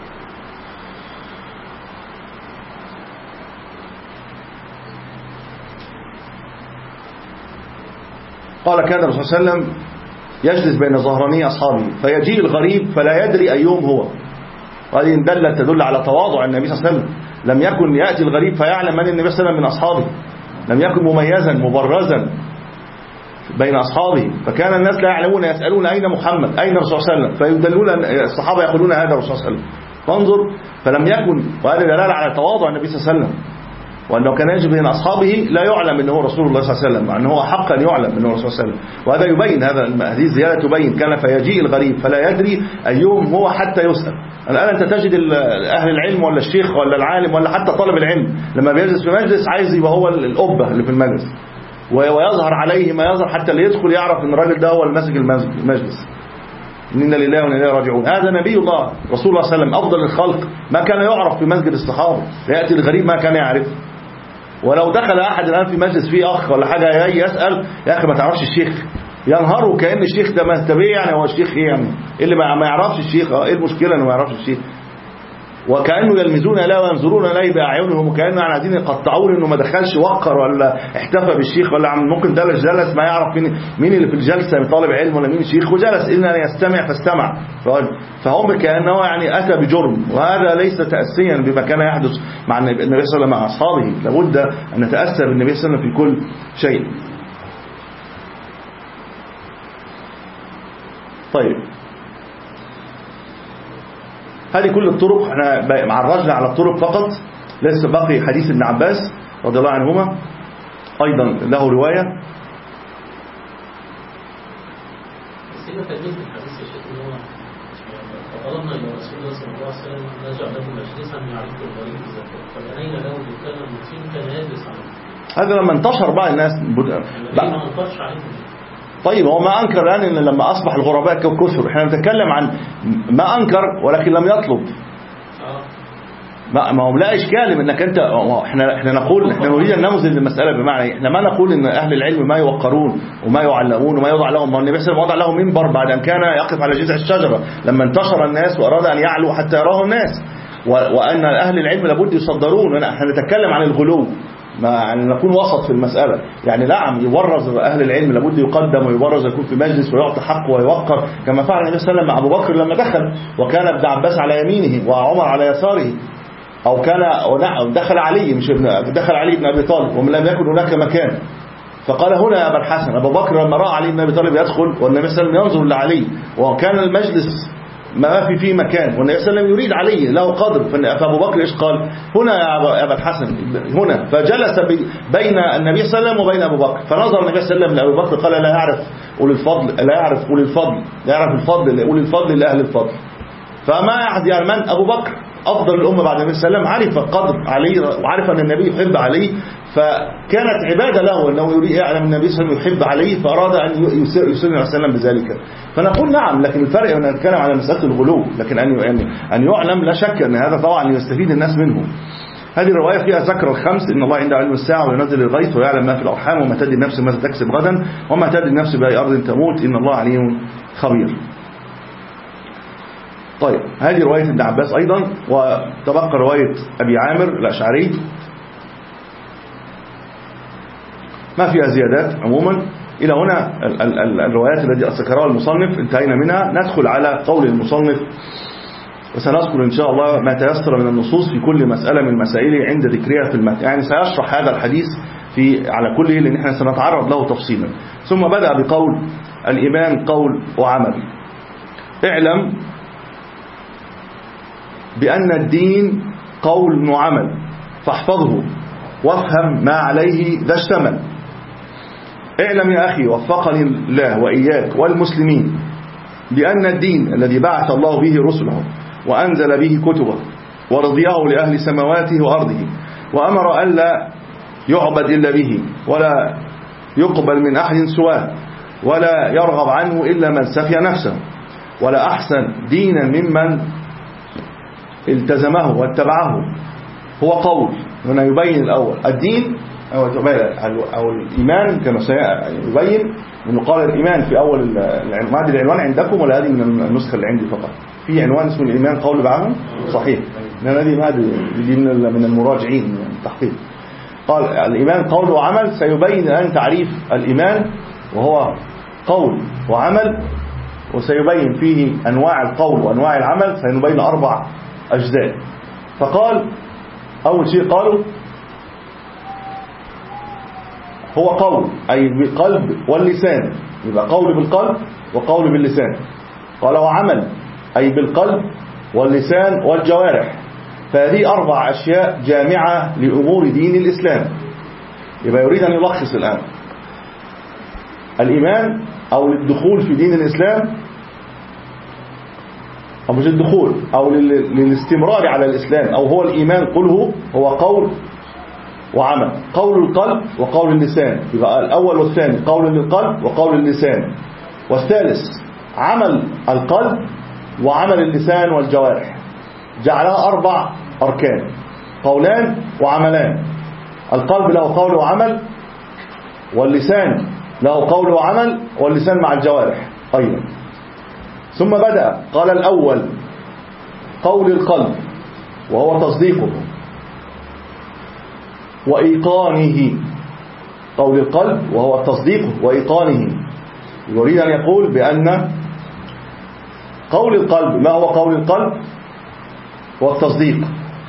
A: قال كان الرسول صلى الله عليه وسلم يجلس بين ظهراني أصحابه فيجيء الغريب فلا يدري أيهم هو. وهذه دلة تدل على تواضع النبي صلى الله عليه وسلم، لم يكن يأتي الغريب فيعلم من النبي صلى الله عليه وسلم من أصحابه، لم يكن مميزا مبرزا بين أصحابه، فكان الناس لا يعلمون، يسألون أين محمد أين الرسول صلى الله عليه وسلم، فيدلون الصحابة يقولون هذا الرسول صلى الله عليه وسلم. فانظر، فلم يكن، وهذا دلالة على تواضع النبي صلى الله عليه وسلم،
C: وأنه كان يجب بين أصحابه لا يعلم أنه رسول الله صلى الله عليه وسلم، مع أنه حقا يعلم أنه رسول الله صلى الله عليه وسلم. وهذا يبين، هذا هذه الزيادة تبين كان فيجيء الغريب فلا يدري أيهم هو حتى يسأل. الآن أنت تجد أهل العلم ولا الشيخ ولا العالم ولا حتى طالب العلم لما بيجلس في مجلس عايز يبقى هو الأبة اللي في المجلس، ويظهر عليه ما يظهر حتى اللي يدخل يعرف أن الراجل ده هو المسك المجلس. إنا لله وإنا إليه راجعون. هذا نبي الله رسول الله صلى الله عليه وسلم أفضل الخلق، ما كان يعرف في مسجد الصحابة، يأتي الغريب ما كان يعرف. ولو دخل أحد الآن في مجلس فيه أخ ولا حاجة يسأل يا أخي ما تعرفش الشيخ، ينهروا كأن الشيخ ده مهتبيه، يعني هو الشيخ إيه يعني اللي ما يعرفش الشيخ؟ إيه المشكلة إنه ما يعرفش الشيخ؟ وكأنه يلمزون لا وينظرون إليه بأعينهم، وكأنه عايزين يقطعون إنه ما دخلش وقر ولا احتفى بالشيخ ولا عم ممكن ده جلس ما يعرف مين مين اللي في الجلسة، من طالب علم ولا مين الشيخ، وجلس إلا أن يستمع فاستمع. فهم كأنه يعني أتى بجرم، وهذا ليس تأسيا بما كان يحدث مع النبي صلى الله عليه وسلم مع أصحابه. لابد أن نتأسى بالنبي صلى الله عليه وسلم في كل شيء. طيب هذه كل الطرق، احنا عرجنا على الطرق فقط، لسه باقي حديث ابن عباس رضي الله عنهما ايضا له روايه.
D: بس هنا تجديد الحديث يا شيخ ان هو فطلبنا الى رسول الله صلى الله عليه وسلم ان نجعل له مجلسا يعرفه الغريب الزكاه، فبنينا له دكانا مسكين كان يجلس عليه.
C: هذا لما انتشر بقى الناس
D: بقى ما انتشرش عليهم.
C: طيب هو ما أنكر الآن إن لما أصبح الغرباء كثر، إحنا نتكلم عن ما أنكر ولكن لم يطلب. ما هو لا إشكال إنك أنت، إحنا إحنا نقول إحنا نريد أن نوزن المسألة، بمعنى إحنا ما نقول إن أهل العلم ما يوقرون وما يعلمون وما يوضع لهم. النبي صلى الله عليه وسلم وضع لهم منبر بعد أن كان يقف على جذع الشجرة لما انتشر الناس وأراد أن يعلو حتى يراه الناس، وأن أهل العلم لابد يصدرون. إحنا نتكلم عن الغلو، ما يعني نكون وسط في المسألة. يعني نعم يورز أهل العلم، لابد يقدم ويورز، يكون في مجلس ويعطي حقه ويوقر، كما فعل النبي صلى الله عليه وسلم مع أبو بكر لما دخل، وكان ابن عباس على يمينه وعمر على يساره، أو كان دخل علي مش ابن دخل علي بن أبي طالب ومن لم يكن هناك مكان، فقال هنا يا أبا الحسن. أبو بكر لما رأى علي بن أبي طالب يدخل والنبي صلى الله عليه وسلم ينظر لعلي، وكان المجلس ما في فيه مكان والنبي صلى الله عليه وسلم يريد علي له قدر، فأبو بكر إيش قال؟ هنا يا أبا الحسن، هنا. فجلس بين النبي صلى الله عليه وسلم وبين أبو بكر، فنظر النبي صلى الله عليه وسلم لأبو بكر قال لا يعرف أولي الفضل، لا يعرف أولي الفضل، لا يعرف الفضل أولي الفضل لأهل الفضل. فما يعني من أبو بكر أفضل الأمة بعد النبي صلى الله عليه وسلم، عرف قدر علي وعرف أن النبي يحب علي، فكانت عبادة له أنه يريد يعلم النبي صلى الله عليه وسلم يحب علي، فأراد أن يسر النبي صلى الله بذلك. فنقول نعم، لكن الفرق أن نتكلم على مسألة الغلو، لكن أن أن يعلم لا شك أن هذا طبعا يستفيد الناس منه. هذه الرواية فيها ذكر الخمس: إن الله عنده علم الساعة وينزل الغيث ويعلم ما في الأرحام وما تدري النفس ماذا تكسب غدا وما تدري النفس بأي أرض تموت إن الله عليم خبير. طيب هذه رواية ابن عباس أيضا. وتبقى رواية أبي عامر الأشعري ما فيها زيادات عموما. إلى هنا الروايات التي ذكرها المصنف انتهينا منها. ندخل على قول المصنف، وسنذكر إن شاء الله ما تيسر من النصوص في كل مسألة من مسائله عند ذكرها في المتن، يعني سيشرح هذا الحديث في على كله لأن احنا سنتعرض له تفصيلا. ثم بدأ بقول الإيمان قول وعمل. اعلم بأن الدين قول وعمل، فاحفظه وافهم ما عليه ذا اشتمل. اعلم يا أخي وفقني الله وإياك والمسلمين بأن الدين الذي بعث الله به رسله وأنزل به كتبه ورضيه لأهل سماواته وأرضه وأمر ألا يعبد إلا به ولا يقبل من أحد سواه ولا يرغب عنه إلا من سفي نفسه، ولا أحسن دينا ممن التزمه واتبعه. هو قول، هنا يبين الأول الدين أو, أو الإيمان كما سيبين أنه قال الإيمان في أول العنوان. العنوان عندكم ولا هذه من النسخة اللي عندي فقط؟ في عنوان اسمه الإيمان قول بعمل صحيح، لأن هذه ما دي من المراجعين من التحقيق. قال الإيمان قول وعمل. سيبين الآن تعريف الإيمان وهو قول وعمل، وسيبين فيه أنواع القول وأنواع العمل، سيبين أربع أجزاء. فقال أول شيء قالوا هو قول أي بالقلب واللسان، يبقى قول بالقلب وقول باللسان. قال وعمل أي بالقلب واللسان والجوارح. فهذه أربع أشياء جامعة لأمور دين الإسلام. يبقى يريد أن يلخص الآن الإيمان أو الدخول في دين الإسلام، أو مش الدخول، أو للاستمرار على الإسلام، أو هو الإيمان قله هو قول وعمل، قول القلب وقول اللسان. يبقى الأول والثاني قول للقلب وقول اللسان، والثالث عمل القلب وعمل اللسان والجوارح، جعلها أربع أركان، قولان وعملان. القلب له قول وعمل، واللسان له قول وعمل، واللسان مع الجوارح أيضا. ثم بدأ قال الأول قول القلب وهو تصديقه وإيقانه، قول القلب وهو تصديقه وإيقانه. يريد أن يقول بأن قول القلب، ما هو قول القلب؟ هو التصديق،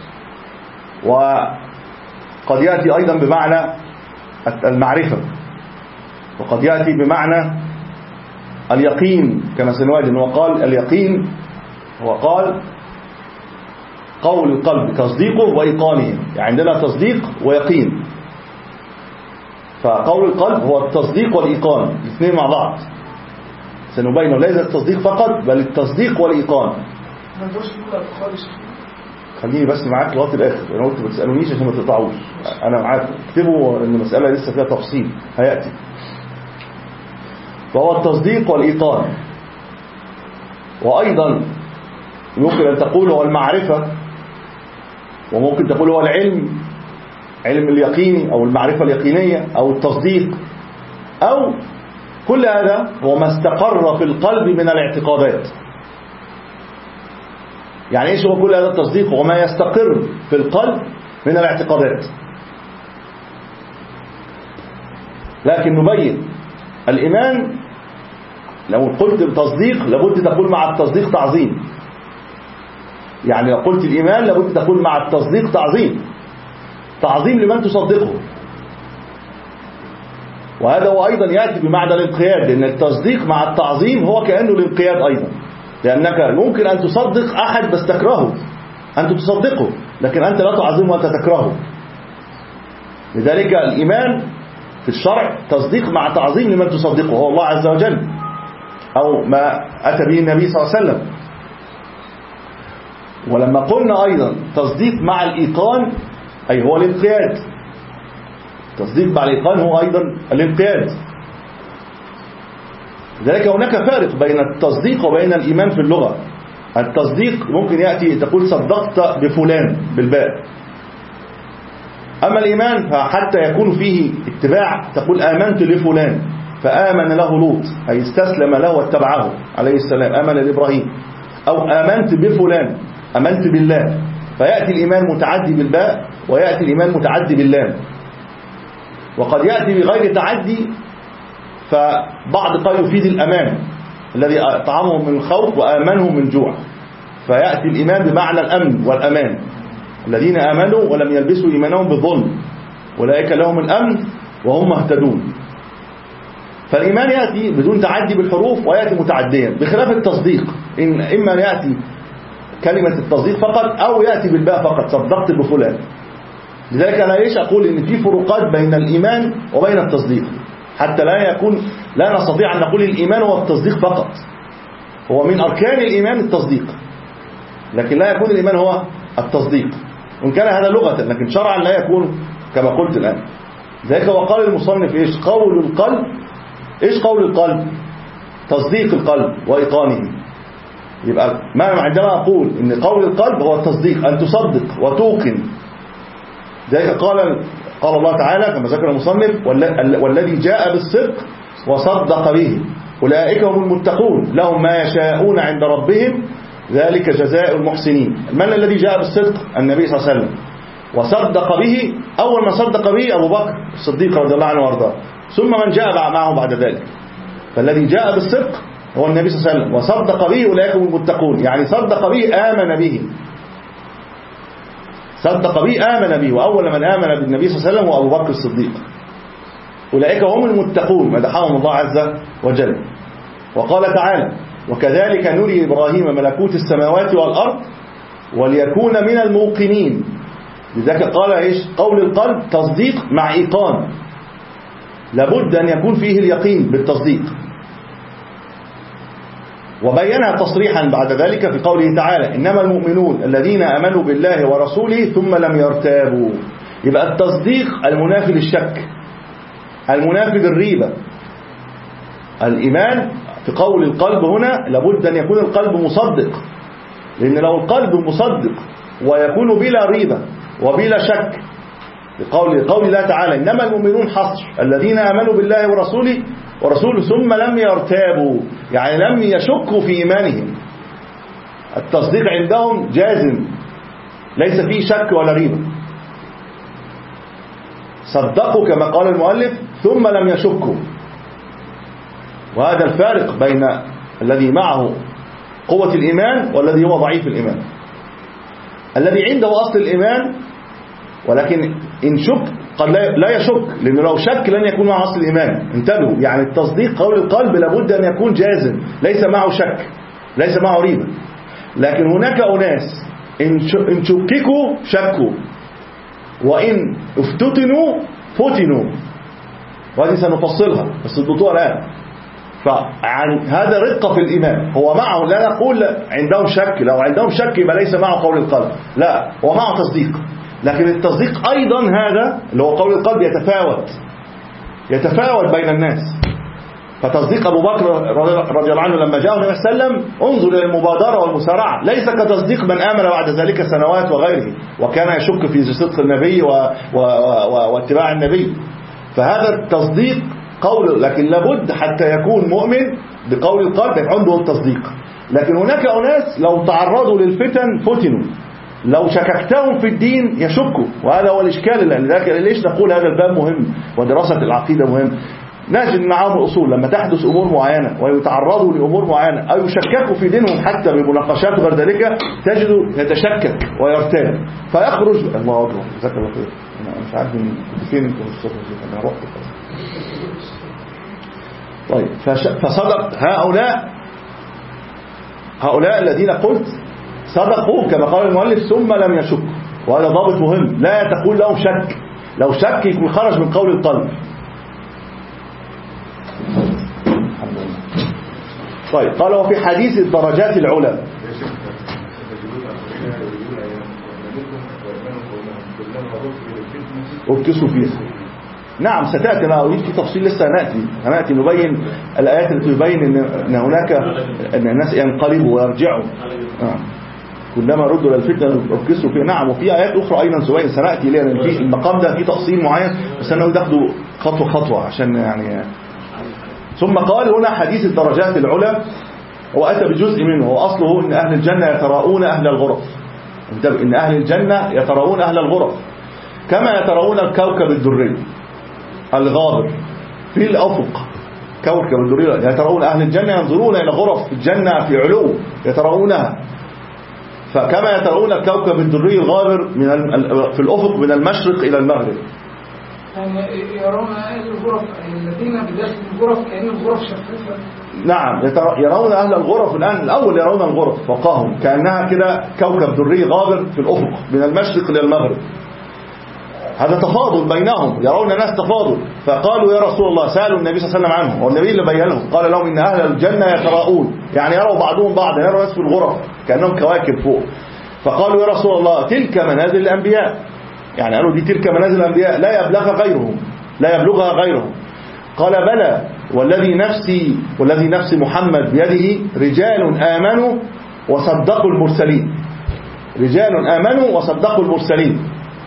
C: وقد يأتي أيضا بمعنى المعرفة، وقد يأتي بمعنى اليقين كما سنواجه. وقال اليقين هو قال قول القلب تصديقه وإيقانه، يعني عندنا تصديق ويقين. فقول القلب هو التصديق والإيقان الاثنين مع بعض، سنبينه ليس التصديق فقط بل التصديق والإيقان. خليني بس معاك لغايه الاخر، انا قلت ما تسالونيش عشان ما تقطعوش، انا معاك، اكتبوا ان المساله لسه فيها تفصيل هياتي. فهو التصديق والإيقان، وأيضا يمكن أن تقول هو المعرفة، وممكن تقول هو العلم، علم اليقيني أو المعرفة اليقينية أو التصديق، أو كل هذا هو ما استقر في القلب من الاعتقادات. يعني إيش هو كل هذا التصديق؟ وما يستقر في القلب من الاعتقادات. لكن نبين الإيمان لو قلت التصديق لابد تقول مع التصديق تعظيم، يعني لو قلت الإيمان لابد تقول مع التصديق تعظيم، تعظيم لمن تصدقه. وهذا هو أيضا يأتي بمعنى الانقياد، لأن التصديق مع التعظيم هو كأنه الانقياد أيضا، لأنك ممكن أن تصدق أحد بس تكرهه، أنت تصدقه لكن أنت لا تعظمه وأنت تكرهه. لذلك الإيمان في الشرع تصديق مع تعظيم لمن تصدقه هو الله عز وجل، أو ما أتى به النبي صلى الله عليه وسلم. ولما قلنا أيضا تصديق مع الإيقان أي هو الانقياد، تصديق مع الإيقان هو أيضا الانقياد. لذلك هناك فارق بين التصديق وبين الإيمان في اللغة. التصديق ممكن يأتي تقول صدقت بفلان بالباء، أما الإيمان فحتى يكون فيه اتباع تقول آمنت لفلان فآمن له لوط، أي استسلم له واتبعه عليه السلام، آمن لإبراهيم. أو آمنت بفلان، آمنت بالله، فيأتي الإيمان متعدي بالباء ويأتي الإيمان متعدي باللام. وقد يأتي بغير تعدي، فبعض قال يفيد الأمان الذي أطعمهم من خوف وآمنهم من جوع، فيأتي الإيمان بمعنى الأمن والأمان. الذين آمنوا ولم يلبسوا إيمانهم بالظلم أولئك لهم الأمن وهم مهتدون. فالإيمان يأتي بدون تعدي بالحروف ويأتي متعديا، بخلاف التصديق إن إما يأتي كلمة التصديق فقط أو يأتي بالباء فقط، صدقت بفلان. لذلك أنا ليش أقول إن في فروقات بين الإيمان وبين التصديق، حتى لا يكون لا نستطيع أن نقول الإيمان هو التصديق فقط. هو من أركان الإيمان التصديق، لكن لا يكون الإيمان هو التصديق، وإن كان هذا لغة، لكن شرعا لا يكون كما قلت الآن. ذلك وقال المصنف إيش قول القلب. إيش قول القلب؟ تصديق القلب وإيقانه. يبقى ما عندما أقول إن قول القلب هو التصديق، أن تصدق وتوقن. ذلك قال قال الله تعالى كما ذكر المصنف والذي جاء بالصدق وصدق به أولئك هم المتقون لهم ما يشاءون عند ربهم ذلك جزاء المحسنين. من الذي جاء بالصدق؟ النبي صلى الله عليه وسلم، وصدق به أول ما صدق به أبو بكر الصديق رضي الله عنه وارضاه، ثم من جاء معه بعد ذلك. فالذي جاء بالصدق هو النبي صلى الله عليه وسلم، وصدق به أولئك هم المتقون، يعني صدق به آمن به، صدق به آمن به، وأول من آمن بالنبي صلى الله عليه وسلم هو أبو بكر الصديق. أولئك هم المتقون مدحهم الله عز وجل. وقال تعالى وكذلك نري إبراهيم ملكوت السماوات والأرض وليكون من الموقنين. لذلك قال إيش؟ قول القلب تصديق مع إيقان، لابد أن يكون فيه اليقين بالتصديق. وبينها تصريحا بعد ذلك في قوله تعالى إنما المؤمنون الذين آمنوا بالله ورسوله ثم لم يرتابوا. يبقى التصديق المنافي للشك، المنافي للريبة. الإيمان في قول القلب هنا لابد أن يكون القلب مصدق، لأن لو القلب مصدق ويكون بلا ريبة وبلا شك، لقول قول الله تعالى إنما المؤمنون حصر الذين آمنوا بالله ورسوله ورسوله ثم لم يرتابوا، يعني لم يشكوا في إيمانهم. التصديق عندهم جازم ليس فيه شك ولا ريبة، صدقوا كما قال المؤلف ثم لم يشكوا. وهذا الفارق بين الذي معه قوة الإيمان والذي هو ضعيف الإيمان. الذي عنده أصل الإيمان ولكن إن شك قد لا يشك، لأنه لو شك لن يكون معه أصل الإيمان. انتبهوا، يعني التصديق قول القلب لابد أن يكون جازم ليس معه شك ليس معه ريبة. لكن هناك أناس إن شككوا شكوا، وإن افتتنوا فتنوا، وهذه سنفصلها بس الدكتور الآن. فعن هذا رقة في الإيمان، هو معه، لا نقول عندهم شك، لو عندهم شك يبقى ليس معه قول القلب، لا هو معه تصديق. لكن التصديق أيضا هذا اللي هو قول القلب يتفاوت يتفاوت بين الناس. فتصديق أبو بكر رضي الله عنه لما جاءه النبي صلى الله عليه وسلم انظر إلى المبادرة والمسارعة، ليس كتصديق من آمن بعد ذلك سنوات وغيره وكان يشك في صدق النبي و... و... و... واتباع النبي. فهذا التصديق قول، لكن لابد حتى يكون مؤمن بقول القلب يبقى عنده التصديق. لكن هناك أناس لو تعرضوا للفتن فتنوا، لو شككتهم في الدين يشكوا، وهذا هو الإشكال. لذلك ليش نقول هذا الباب مهم ودراسة العقيدة مهم. نجد معهم الأصول لما تحدث أمور معينة ويتعرضوا لأمور معينة أو يشككوا في دينهم حتى بمناقشات غير ذلك، تجده يتشكك ويرتاب فيخرج. الله أكبر، جزاك الله خير. أنا مش عارف فين أنتم الصوت، أنا رحت. طيب، فصدق هؤلاء هؤلاء الذين قلت صدقوا كما قال المؤلف ثم لم يشك، وهذا ضابط مهم. لا تقول لهم شك، لو شك يكون خرج من قول القلب. طيب، قال وفي حديث الدرجات العلى اركسوا فيها. نعم ستأتي، أنا أريد في تفصيل لسه نأتي نأتي نبين الآيات التي تبين أن هناك أن الناس ينقلبوا ويرجعوا. نعم، كلما ردوا للفتنة اركسوا فيها. نعم، وفي آيات أخرى أيضا سبين سنأتي لأن في المقام ده في تفصيل معين، بس أنا أخذه خطوة خطوة عشان يعني. ثم قال هنا حديث الدرجات العلى، وأتى بجزء منه، وأصله إن أهل الجنة يتراءون أهل الغرف. انتبه، إن أهل الجنة يتراءون أهل الغرف كما يتراءون الكوكب الدري الغابر في الأفق. كوكب الدري يتراءون أهل الجنة، ينظرون إلى غرف الجنة في علو يتراءونها، فكما يتراءون الكوكب الدري الغابر من في الأفق من المشرق إلى المغرب.
B: يرون أهل الغرف الذين بداخل الغرف كأن الغرف شفافة.
C: نعم، يرون أهل الغرف الآن. الأول يرون الغرف فوقهم كأنها كده كوكب دري غابر في الأفق من المشرق إلى المغرب. هذا تفاضل بينهم، يرون ناس تفاضل. فقالوا يا رسول الله، سألوا النبي صلى الله عليه وسلم عنه، والنبي اللي بين لهم قال لهم إن أهل الجنة يتراءون، يعني يروا بعضهم بعضا، يروا ناس في الغرف كأنهم كواكب فوق. فقالوا يا رسول الله تلك منازل الأنبياء، يعني قالوا دي تلك منازل الأنبياء لا يبلغها غيرهم لا يبلغها غيرهم. قال بلى والذي نفسي والذي نفس محمد بيده رجال آمنوا وصدقوا المرسلين. رجال آمنوا وصدقوا المرسلين.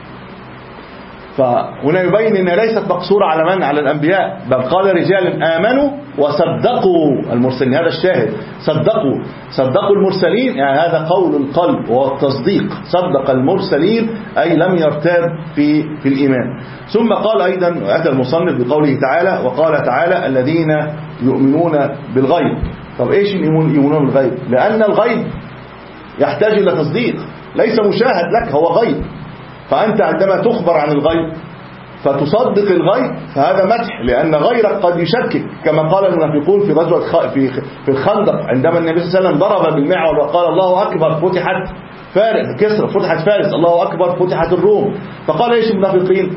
C: فهنا يبين أن ليست مقصورة على من؟ على الأنبياء، بل قال رجال آمنوا وصدقوا المرسلين. هذا الشاهد، صدقوا صدقوا المرسلين، يعني هذا قول القلب وهو التصديق. صدق المرسلين أي لم يرتاب في في الإيمان. ثم قال أيضا، أتى المصنف بقوله تعالى، وقال تعالى الذين يؤمنون بالغيب. طب إيش يؤمنون بالغيب؟ لأن الغيب يحتاج إلى تصديق، ليس مشاهد لك، هو غيب. فأنت عندما تخبر عن الغيب فتصدق الغيب فهذا مدح، لأن غيرك قد يشكك، كما قال المنافقون في غزوة في في الخندق عندما النبي صلى الله عليه وسلم ضرب بالمعول وقال الله أكبر فتحت فارس كسرى فتحت فارس، الله أكبر فتحت الروم. فقال ايش المنافقين؟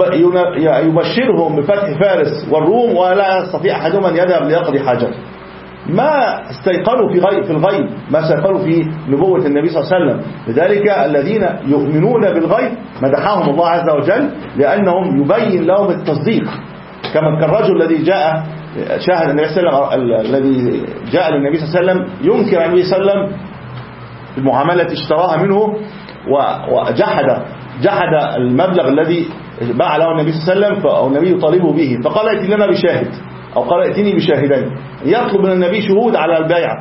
C: يبشرهم بفتح فارس والروم ولا يستطيع أحدهم أن يذهب ليقضي حاجته. ما استيقنوا في غيب في الغيب، ما استيقنوا في نبوة النبي صلى الله عليه وسلم. لذلك الذين يؤمنون بالغيب مدحهم الله عز وجل لأنهم يبين لهم التصديق، كما كالرجل الذي جاء شاهد النبي صلى الله عليه وسلم، الذي جاء للنبي صلى الله عليه وسلم ينكر النبي صلى الله عليه وسلم المعاملة اشتراها منه وجحد جحد المبلغ الذي باع له النبي صلى الله عليه وسلم، فالنبي يطالبه به، فقال ائت لنا بشاهد أو قال ائتني بشاهدين، يطلب من النبي شهود على البيع.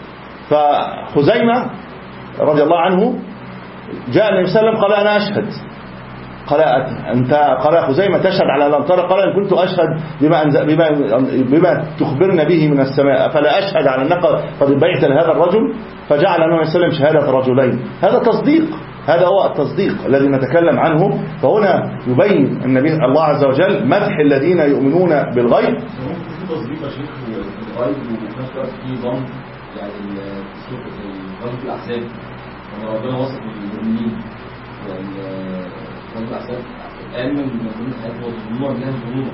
C: فخزيمة رضي الله عنه جاء النبي صلى الله عليه وسلم قال أنا أشهد. قال أنت قال خزيمة تشهد على لم ترى؟ قال إن كنت أشهد بما, بما, بما تخبرنا به من السماء فلا أشهد على أنك قد بيعت لهذا الرجل. فجعل النبي صلى الله عليه وسلم شهادة رجلين. هذا تصديق، هذا هو التصديق الذي نتكلم عنه. فهنا يبين النبي الله عز وجل مدح الذين يؤمنون بالغيب.
E: تصديق يا شيخ الغيب وفي نفس الوقت في ضم، يعني التصديق ضم في الأحزاب لما ربنا وصف المؤمنين يعني ضم الأحزاب آمن من ضمن الحياة والظنوع منها الظنوع،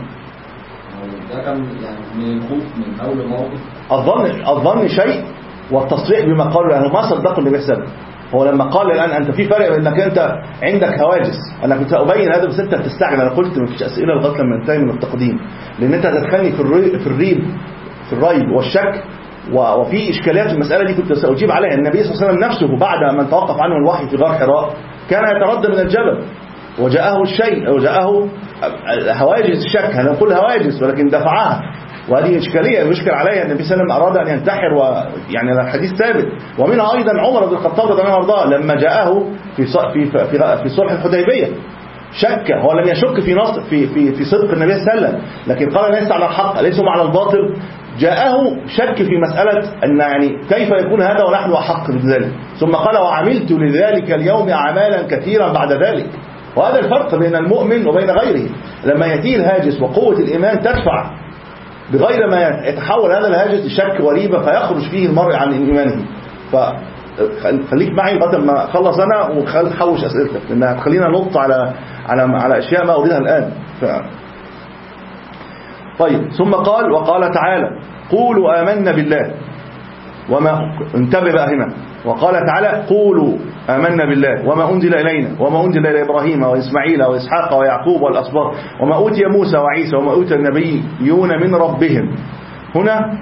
E: ده كان يعني من الخوف من أول موقف.
C: الظن الظن شيء والتصريح بما قالوا لأنه ما صدقوا اللي بيحصل. هو لما قال الآن أنت في فرق بين أنك أنت عندك هواجس، أنا كنت أبين هذا بس أنت بتستعجل. أنا قلت ما فيش أسئلة لغاية لما انتهي من التقديم، لأن أنت هتدخلني في الريب في الريب في الريب والشك، وفي إشكاليات في المسألة دي كنت سأجيب عليها. النبي صلى الله عليه وسلم نفسه بعد ما توقف عنه الوحي في غار حراء كان يتردد من الجبل وجاءه الشيء وجاءه هواجس الشك، هنقول هواجس ولكن دفعها، وهذه إشكالية يشكل عليها. النبي صلى الله عليه وسلم أراد أن ينتحر، ويعني الحديث ثابت. ومنها أيضا عمر بن الخطاب رضي الله عنه لما جاءه في في في, في صلح الحديبية شك، هو لم يشك في نصر في في في صدق النبي صلى الله عليه وسلم، لكن قال ليس على الحق ليسوا على الباطل. جاءه شك في مسألة أن يعني كيف يكون هذا ونحن أحق بذلك، ثم قال وعملت لذلك اليوم أعمالا كثيرا بعد ذلك. وهذا الفرق بين المؤمن وبين غيره. لما يأتيه الهاجس وقوة الإيمان تدفع بغير ما يتحول هذا الهاجس لشك وريبة فيخرج فيه المرء عن إيمانه. فخليك معي لغايه ما أخلص أنا وحوش أسئلتك، لأنها تخلينا نلط على على على أشياء ما أريدها الآن. ف... طيب ثم قال وقال تعالى قولوا آمنا بالله وما انتبه بقى هنا، وقال تعالى قولوا آمنا بالله وما أنزل إلينا وما أنزل إلى إبراهيم وإسماعيل وإسحاق ويعقوب والأسباط وما أوتي موسى وعيسى وما أوتي النبيون من ربهم. هنا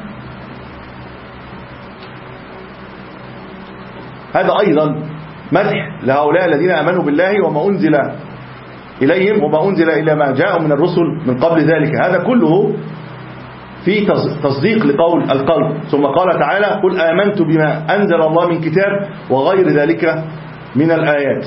C: هذا أيضا مدح لهؤلاء الذين آمنوا بالله وما أنزل إليهم وما أنزل إلى ما جاءوا من الرسل من قبل ذلك. هذا كله في تصديق لقول القلب. ثم قال تعالى قل آمنت بما أنزل الله من كتاب وغير ذلك من الآيات.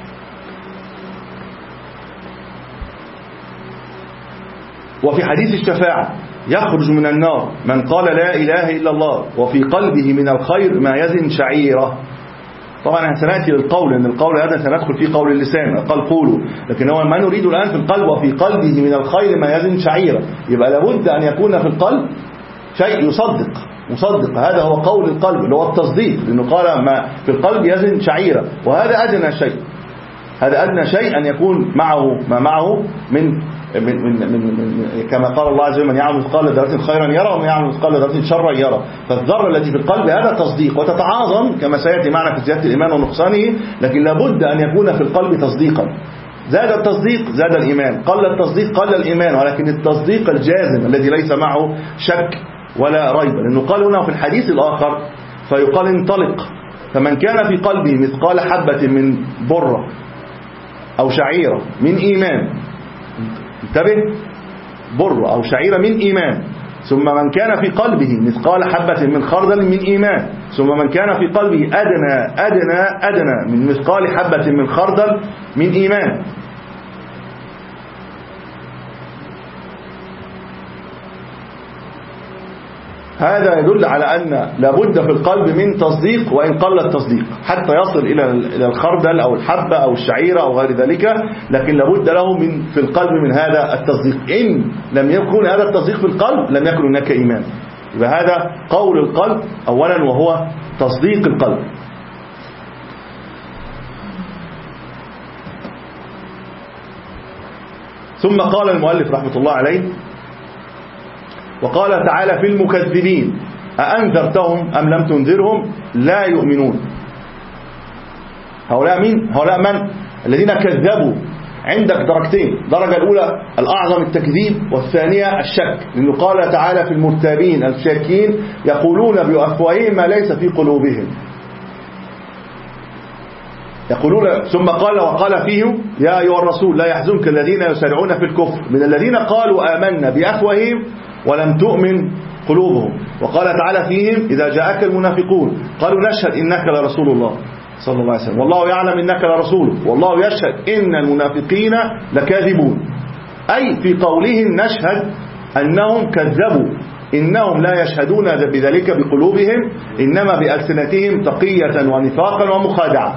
C: وفي حديث الشفاعة يخرج من النار من قال لا إله إلا الله وفي قلبه من الخير ما يزن شعيرة. طبعا سنأتي للقول، ان القول هذا سندخل فيه قول اللسان قال قولوا، لكن هو ما نريد الآن في القلب وفي قلبه من الخير ما يزن شعيرة. يبقى لابد أن يكون في القلب شيء يصدق مصدق، هذا هو قول القلب اللي هو التصديق، لأنه قال ما في القلب يزن شعيرة، وهذا أدنى شيء. هذا أدنى شيء أن يكون معه ما معه من من من, من, من كما قال الله عز وجل من يعمل مثقال ذرة خيرا يرى ومن يعمل مثقال ذرة شرا يرى. فالذرة التي في القلب هذا تصديق، وتتعاظم كما سيأتي معنا في زيادة الإيمان ونقصانه، لكن لابد أن يكون في القلب تصديقا. زاد التصديق زاد الإيمان، قل التصديق قل الإيمان، ولكن التصديق الجازم الذي ليس معه شك ولا ريب. لأنه قال هنا في الحديث الآخر فيقال انطلق، فمن كان في قلبه مثقال حبة من برة أو شعيرة من إيمان، انتبه، بر أو شعيرة من إيمان، ثم من كان في قلبه مثقال حبة من خردل من إيمان، ثم من كان في قلبه أدنى أدنى أدنى من مثقال حبة من خردل من إيمان. هذا يدل على أن لابد في القلب من تصديق وإن قل التصديق حتى يصل إلى إلى الخردل أو الحبة أو الشعيرة أو غير ذلك، لكن لابد له من في القلب من هذا التصديق. إن لم يكن هذا التصديق في القلب لم يكن هناك إيمان. يبقى هذا قول القلب أولا وهو تصديق القلب. ثم قال المؤلف رحمة الله عليه: وقال تعالى في المكذبين: أأنذرتهم أم لم تنذرهم لا يؤمنون. هؤلاء مين؟ هؤلاء من؟ الذين كذبوا. عندك درجتين، الدرجة الأولى الأعظم التكذيب، والثانية الشك، لأنه قال تعالى في المرتابين الشاكين يقولون بأفواههم ما ليس في قلوبهم. يقولون ثم قال وقال فيهم: يا أيها الرسول لا يحزنك الذين يسارعون في الكفر من الذين قالوا آمنا بأفواههم ولم تؤمن قلوبهم. وقال تعالى فيهم: إذا جاءك المنافقون قالوا نشهد إنك لرسول الله صلى الله عليه وسلم والله يعلم إنك لرسوله والله يشهد إن المنافقين لكاذبون. أي في قولهم نشهد أنهم كذبوا، إنهم لا يشهدون بذلك بقلوبهم إنما بألسنتهم تقية ونفاقا ومخادعة.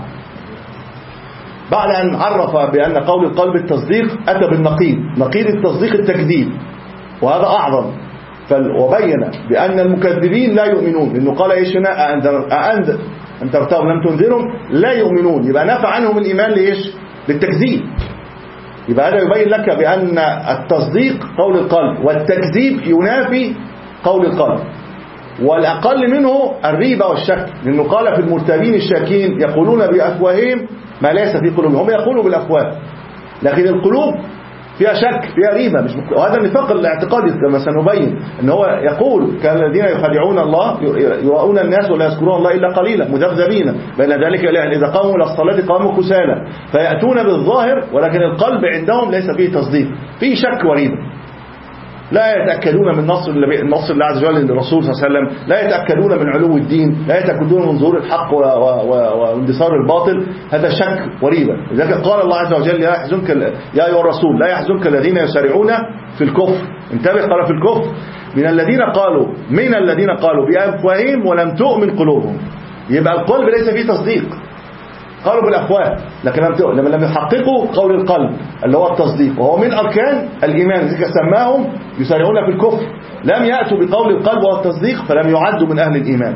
C: بعد أن عرف بأن قول القلب التصديق أتى بالنقيض، نقيض التصديق التكذيب، وهذا أعظم. وبين بأن المكذبين لا يؤمنون، لأنه قال إيش هنا؟ أأنذر أن ترتهم لم تنذرهم لا يؤمنون. يبقى نفع عنهم الإيمان لإيش؟ للتكذيب. يبقى هذا يبين لك بأن التصديق قول القلب والتكذيب ينافي قول القلب، والأقل منه الريبة والشك، لأنه قال في المرتابين الشاكين يقولون بأفواههم ما ليس في قلوبهم. هم يقولوا بالأفواه لكن القلوب فيها شك فيها ريبة، مش مك... وهذا النفاق الاعتقادي كما سنبين، ان هو يقول كالذين يخادعون الله يراؤون الناس ولا يذكرون الله الا قليلا مذبذبين بين ذلك اذا قاموا الى الصلاه قاموا كسالى فياتون بالظاهر ولكن القلب عندهم ليس فيه تصديق، فيه شك وريبة. لا يتأكدون من نصر النصر الله عز وجل للرسول صلى الله عليه وسلم، لا يتأكدون من علو الدين، لا يتأكدون من ظهور الحق واندثار الباطل. هذا شك وريبة. لذلك قال الله عز وجل: يا يحزنك يا أيها الرسول لا يحزنك الذين يسارعون في الكفر. انتبه، قال في الكفر من الذين قالوا من الذين قالوا بأفواههم ولم تؤمن قلوبهم. يبقى القلب ليس فيه تصديق، قالوا بالأفواه لكن لما لم يحققوا قول القلب اللي هو التصديق وهو من أركان الإيمان، ذلك سماهم يسارعون في الكفر، لم يأتوا بقول القلب وهو التصديق فلم يعدوا من أهل الإيمان.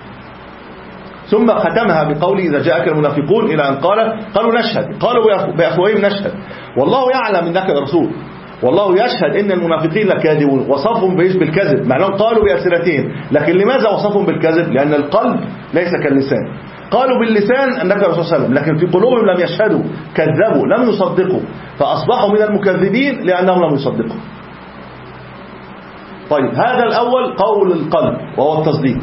C: ثم ختمها بقوله: إذا جاءك المنافقون، إلى أن قال قالوا نشهد، قالوا بأفواههم نشهد والله يعلم إنك رسول والله يشهد إن المنافقين لكاذبون. وصفهم بإيش؟ بالكذب، مع أنهم قالوا بألسنتهم، لكن لماذا وصفهم بالكذب؟ لأن القلب ليس كاللسان. قالوا باللسان أنك رسول صلى الله عليه وسلم لكن في قلوبهم لم يشهدوا، كذبوا، لم يصدقوا، فأصبحوا من المكذبين لأنهم لم يصدقوا. طيب، هذا الأول قول القلب وهو التصديق.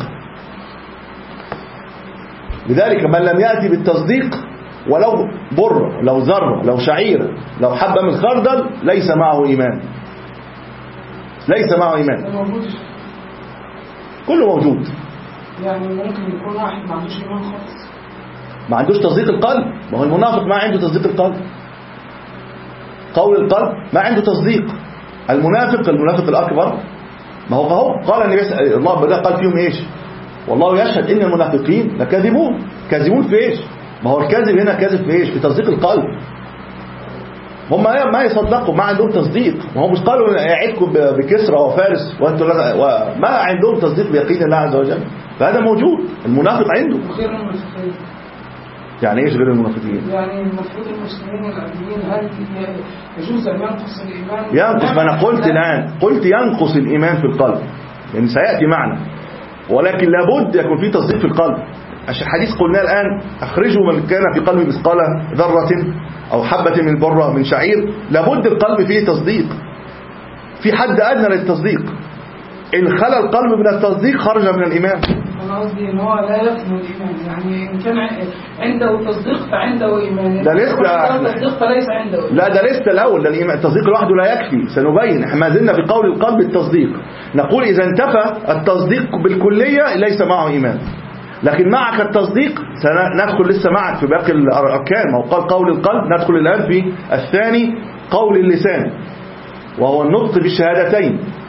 C: لذلك من لم يأتي بالتصديق ولو بر لو ذرة لو شعيرة لو حبة من خردل ليس معه إيمان، ليس معه إيمان. كله موجود.
B: يعني ممكن يكون واحد ما عندوش إيمان خالص،
C: ما عندوش تصديق القلب. ما هو المنافق ما عنده تصديق القلب، قول القلب ما عنده تصديق. المنافق المنافق الأكبر ما هو فهو قال النبي الله بدأ قال فيهم إيش؟ والله يشهد إن المنافقين لكاذبون. كاذبون في إيش؟ ما هو الكاذب هنا كاذب في إيش؟ في تصديق القلب. هم ما يصدقوا، ما عندهم تصديق. ما هو مش قالوا يعيدكم بكسرى وفارس وانتم ما عندهم تصديق بيقين الله عز وجل. فهذا موجود، المنافق عنده.
B: غير المنافقين
C: يعني ايش غير المنافقين؟
B: يعني المفروض المسلمين العاديين هل يجوز ان ينقص الايمان؟
C: ينقص. ما انا قلت الان قلت ينقص الايمان في القلب، يعني سياتي معنا، ولكن لابد يكون في تصديق في القلب. الحديث قلنا الان: اخرجوا من كان في قلبه مثقال ذره او حبه من بره من شعير. لابد القلب فيه تصديق، في حد ادنى للتصديق. ان خلى القلب من التصديق خرج من الايمان.
B: أنا قصدي إن هو لا يكمل الإيمان، يعني إن كان عنده تصديق فعنده إيمان،
C: ده لسه
B: تصديق فليس عنده إيمان.
C: لا ده لسه الأول، ده الإيمان التصديق لوحده لا يكفي. سنبين، احنا ما زلنا في قول القلب التصديق. نقول إذا انتفى التصديق بالكلية ليس معه إيمان، لكن معك التصديق سندخل لسه معك في باقي الأركان. ما هو قال قول القلب، ندخل الآن في الثاني قول اللسان وهو النطق بالشهادتين.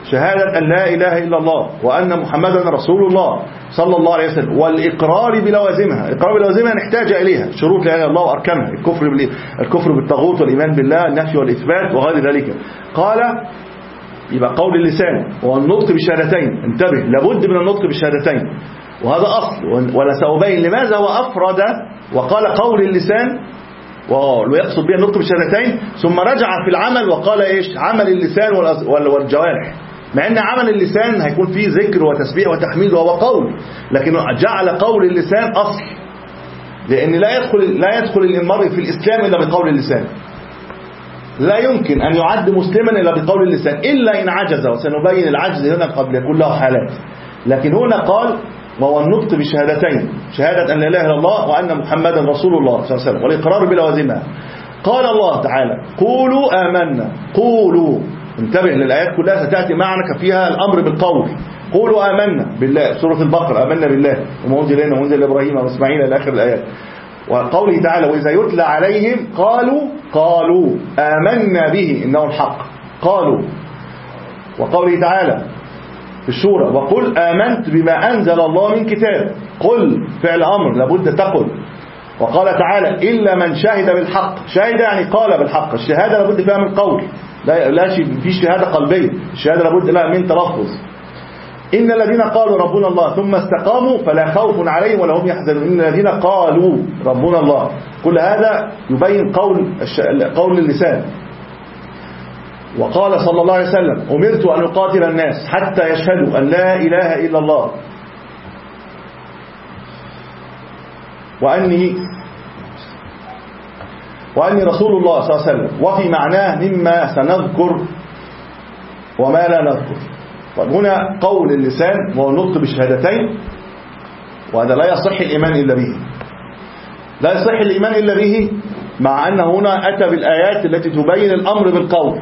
C: شهادة أن لا إله إلا الله وأن محمدا رسول الله صلى الله عليه وسلم، والإقرار بلوازمها. الإقرار بلوازمها نحتاج إليها، شروط لا إله إلا الله وأركانها، الكفر الكفر بالطاغوت والإيمان بالله، النفي والإثبات وغير ذلك. قال يبقى قول اللسان والنطق بالشهادتين، انتبه لابد من النطق بالشهادتين، وهذا أصل، وأنا سأبين لماذا هو أفرد وقال قول اللسان ويقصد به النطق بالشهادتين، ثم رجع في العمل وقال إيش عمل اللسان والجوارح، مع أن عمل اللسان هيكون فيه ذكر وتسبيح وتحميد وهو قول، لكن جعل قول اللسان أصل، لأن لا يدخل لا يدخل المرء في الإسلام إلا بقول اللسان، لا يمكن أن يعد مسلما إلا بقول اللسان إلا إن عجز، وسنبين العجز هنا قبل يكون له حالات. لكن هنا قال وهو النطق بالشهادتين، شهادة أن لا إله إلا الله وأن محمدا رسول الله صلى الله عليه وسلم، والإقرار بلوازمها. قال الله تعالى قولوا آمنا، قولوا، انتبه للآيات كلها ستأتي معنا فيها الأمر بالقول. قولوا آمنا بالله، سورة البقرة آمنا بالله وما أنزل إلينا وما أنزل لإبراهيم وإسماعيل إلى آخر الآيات. وقوله تعالى وإذا يتلى عليهم قالوا قالوا آمنا به إنه الحق، قالوا. وقوله تعالى في الشورى وقل آمنت بما أنزل الله من كتاب، قل فعل أمر لابد تقل. وقال تعالى إلا من شهد بالحق، شهد يعني قال بالحق، الشهادة لابد فيها من قول، لا لا في شهادة قلبية، الشهادة لابد لها من تلفظ. إن الذين قالوا ربنا الله ثم استقاموا فلا خوف عليهم ولا هم يحزنون، إن الذين قالوا ربنا الله، كل هذا يبين قول قول اللسان. وقال صلى الله عليه وسلم أمرت أن أقاتل الناس حتى يشهدوا أن لا إله إلا الله وأني وأني رسول الله صلى الله عليه وسلم، وفي معناه مما سنذكر وما لا نذكر. طيب هنا قول اللسان وهو النطق بالشهادتين، وهذا لا يصح الإيمان إلا به، لا يصح الإيمان إلا به، مع أن هنا أتى بالآيات التي تبين الأمر بالقول.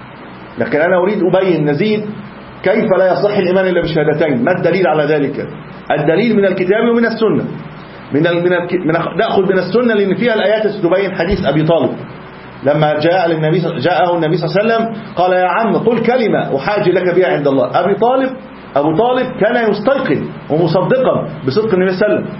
C: لكن أنا أريد أبين نزيد كيف لا يصح الإيمان إلا بالشهادتين. ما الدليل على ذلك؟ الدليل من الكتاب ومن السنة. من من نأخذ من السنة لأن فيها الآيات تبين حديث أبي طالب لما جاء للنبي جاءه النبي صلى الله عليه وسلم قال يا عم قل كلمة أحاج لك بها عند الله. أبي طالب أبو طالب كان يستيقن ومصدقا بصدق النبي صلى الله عليه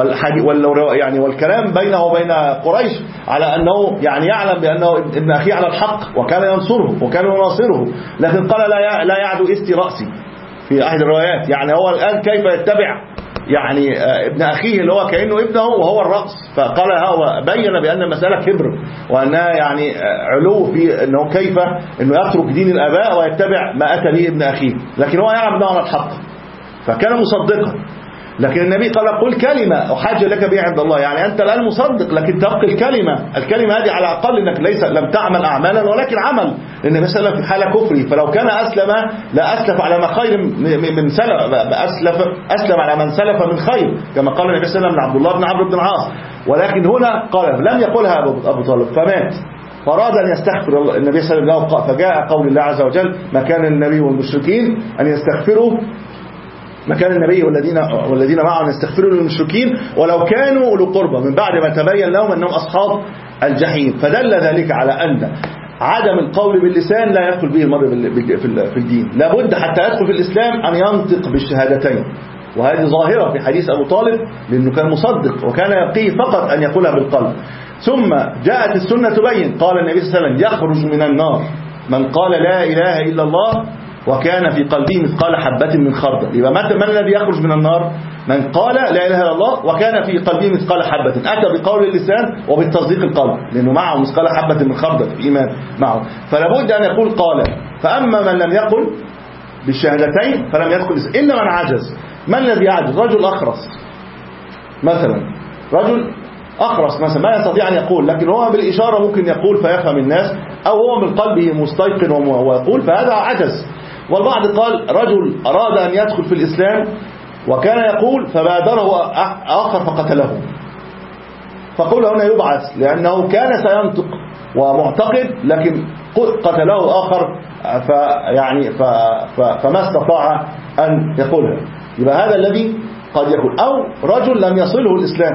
C: وسلم، يعني والكلام بينه وبين قريش على أنه يعني يعلم بأنه ابن أخيه على الحق، وكان ينصره وكان يناصره، لكن قال لا لا يعدو استي رأسي في أحد الروايات، يعني هو الآن كيف يتبع يعني ابن أخيه اللي هو كأنه ابنه وهو الرأس. فقال هو بين بأن المسألة كبر وأنها يعني علو في أنه كيف أنه يترك دين الآباء ويتبع ما أتى به ابن أخيه، لكن هو يعلم أنه على الحق فكان مصدقا. لكن النبي قال قل كلمة أحاج لك بها عند الله، يعني أنت الآن مصدق لكن تبقى الكلمة، الكلمة هذه على الأقل أنك ليس لم تعمل أعمالا ولكن عمل، لأن مثلا في حالة كفري، فلو كان أسلم لا أسلف على ما خير من سلف، أسلف أسلم على من سلف من خير، كما قال النبي صلى الله عليه وسلم من عبد الله بن عمرو بن العاص. ولكن هنا قال لم يقولها أبو طالب فمات، فأراد أن يستغفر النبي صلى الله عليه وسلم، فجاء قول الله عز وجل ما كان النبي والمشركين أن يستغفروا مكان النبي والذين والذين معه أن يستغفروا للمشركين ولو كانوا أولو قربى من بعد ما تبين لهم أنهم أصحاب الجحيم. فدل ذلك على أن عدم القول باللسان لا يدخل به المرء في الدين، لابد حتى يدخل في الإسلام أن ينطق بالشهادتين، وهذه ظاهرة في حديث أبو طالب لأنه كان مصدق وكان يبقيه فقط أن يقولها بالقلب. ثم جاءت السنة تبين قال النبي صلى الله عليه وسلم يخرج من النار من قال لا إله إلا الله وكان في قلبه مثقال حبة من خردل. يبقى متى من الذي يخرج من النار؟ من قال لا إله إلا الله وكان في قلبه مثقال حبة، أتى بقول اللسان وبالتصديق القلب لأنه معه مثقال حبة من خردل في إيمان معه، فلا بد أن يقول قال. فأما من لم يقل بالشهادتين فلم يدخل إلا من عجز. من الذي يعجز؟ رجل أخرس مثلا، رجل أخرس مثلا ما يستطيع أن يقول، لكن هو بالإشارة ممكن يقول فيفهم الناس، أو هو من قلبه مستيقن ويقول، فهذا عجز. والبعض قال رجل أراد أن يدخل في الإسلام وكان يقول فبادره آخر فقتله، فقول هنا يبعث لأنه كان سينطق ومعتقد لكن قتله آخر فيعني فما استطاع أن يقولها. يبقى هذا الذي قد يقول. أو رجل لم يصله الإسلام،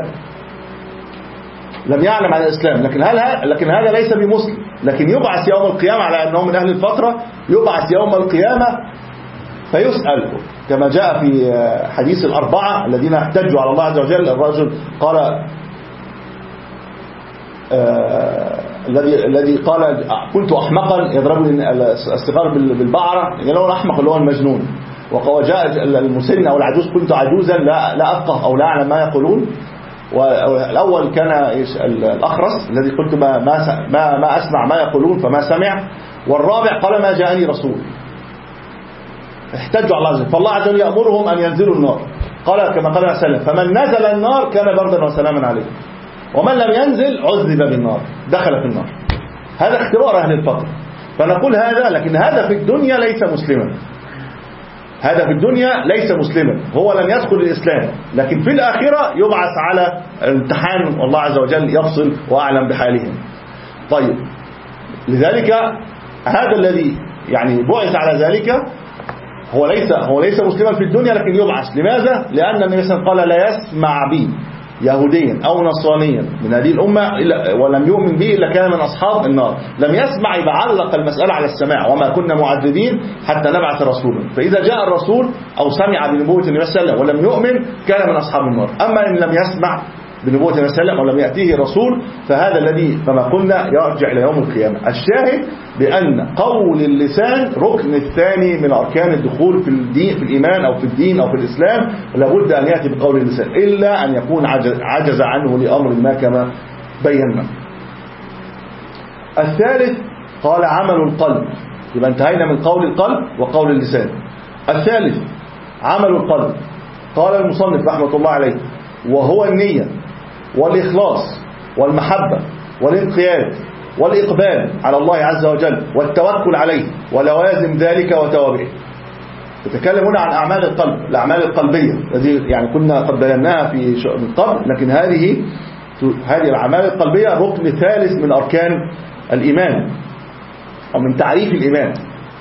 C: لم يعلم عن الإسلام، لكن هل لكن هذا ليس بمسلم، لكن يبعث يوم القيامة على أنه من أهل الفترة، يبعث يوم القيامة فيسأل كما جاء في حديث الأربعة الذين احتجوا على الله عز وجل. الرجل قال الذي الذي قال كنت أحمقا يضربني الاستغار بالبعرة، يعني لو الأحمق اللي هو المجنون. وجاء المسن أو العجوز كنت عجوزا لا لا أفقه أو لا أعلم ما يقولون. والأول كان الأخرس الذي قلت ما ما ما أسمع ما يقولون فما سمع. والرابع قال ما جاءني رسول. احتجوا على الله عز وجل، فالله عز وجل يأمرهم أن ينزلوا النار. قال كما قال عليه وسلم فمن نزل النار كان بردا وسلاما عليه، ومن لم ينزل عذب بالنار دخل في النار. هذا اختبار أهل الفقر. فنقول هذا، لكن هذا في الدنيا ليس مسلما، هذا في الدنيا ليس مسلما، هو لم يدخل الإسلام، لكن في الآخرة يبعث على امتحان والله عز وجل يفصل وأعلم بحالهم. طيب لذلك هذا الذي يعني بعث على ذلك هو ليس هو ليس مسلما في الدنيا لكن يبعث. لماذا؟ لأن النبي صلى الله عليه وسلم قال لا يسمع بي يهوديا أو نصرانيا من هذه الأمة ولم يؤمن به إلا كان من أصحاب النار. لم يسمع، يعلق المسألة على السماع، وما كنا معذبين حتى نبعث رسولا. فإذا جاء الرسول أو سمع بنبوة النبي صلى الله عليه وسلم ولم يؤمن كان من أصحاب النار. أما إن لم يسمع بنبوة النبي صلى الله عليه وسلم ولم يأتيه رسول فهذا الذي كما قلنا يرجع إلى يوم القيامة. الشاهد بأن قول اللسان ركن الثاني من أركان الدخول في الدين، في الإيمان أو في الدين أو في الإسلام، لابد أن يأتي بقول اللسان إلا أن يكون عجز عنه لأمر ما كما بينا. الثالث قال عمل القلب، يبقى انتهينا من قول القلب وقول اللسان. الثالث عمل القلب، قال المصنف رحمة الله عليه وهو النية والإخلاص والمحبة والانقياد والإقبال على الله عز وجل والتوكل عليه ولوازم ذلك وتوابعه. نتكلم هنا عن أعمال القلب، الأعمال القلبية التي يعني كنا قد بيناها في من قبل، لكن هذه هذه الأعمال القلبية ركن ثالث من أركان الإيمان أو من تعريف الإيمان.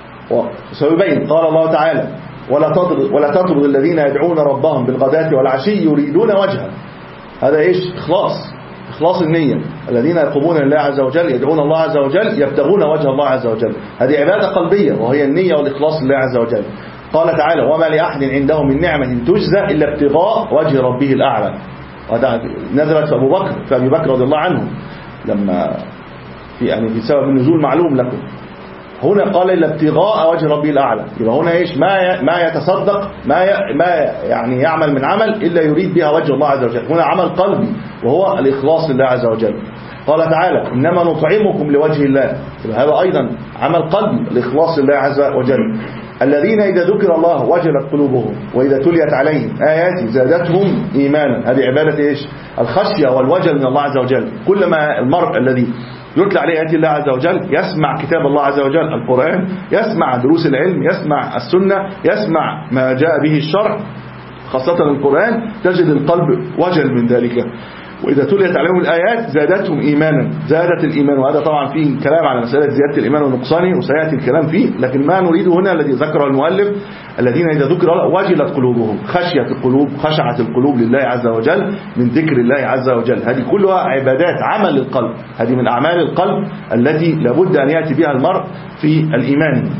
C: وسيبين قال الله تعالى ولا تطرد ولا تطرد الذين يدعون ربهم بالغداة والعشي يريدون وجهه. هذا ايش؟ إخلاص، إخلاص النية. الذين يقومون لله عز وجل يدعون الله عز وجل يبتغون وجه الله عز وجل. هذه عبادة قلبية وهي النية والإخلاص لله عز وجل. قال تعالى وما لأحد عنده من نعمة تجزى إلا ابتغاء وجه ربه الأعلى. وهذا نزلت في أبو بكر في أبي بكر رضي الله عنه لما في يعني في سبب النزول معلوم لكم. هنا قال إلا ابتغاء وجه ربه الأعلى. يبقى هنا إيش؟ ما ما يتصدق ما ما يعني يعمل من عمل إلا يريد بها وجه الله عز وجل. هنا عمل قلبي وهو الإخلاص لله عز وجل. قال تعالى إنما نطعمكم لوجه الله. هذا أيضا عمل قلبي، الإخلاص لله عز وجل. الذين إذا ذكر الله وجلت قلوبهم وإذا تليت عليهم آيات زادتهم إيمانا. هذه عبادة إيش؟ الخشية والوجل من الله عز وجل. كلما المرء الذي يتلى عليه آيات الله عز وجل يسمع كتاب الله عز وجل القرآن، يسمع دروس العلم، يسمع السنة، يسمع ما جاء به الشرع خاصة القرآن، تجد القلب وجل من ذلك. وإذا تليت عليهم الآيات زادتهم إيمانا. زادت الإيمان، وهذا طبعا فيه كلام على مسألة زيادة الإيمان ونقصانه وسيأتي الكلام فيه، لكن ما نريده هنا الذي ذكره المؤلف الذين إذا ذكر الله وجلت قلوبهم، خشية القلوب، خشعت القلوب لله عز وجل من ذكر الله عز وجل. هذه كلها عبادات عمل القلب، هذه من أعمال القلب التي لابد أن يأتي بها المرء في الإيمان.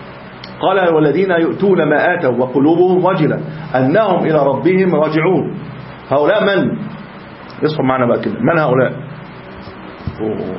C: قال والذين يؤتون ما آتوا وقلوبهم وجلة أنهم إلى ربهم راجعون. هؤلاء من؟ يصحوا معنا بقى كده، من هؤلاء؟ أوه.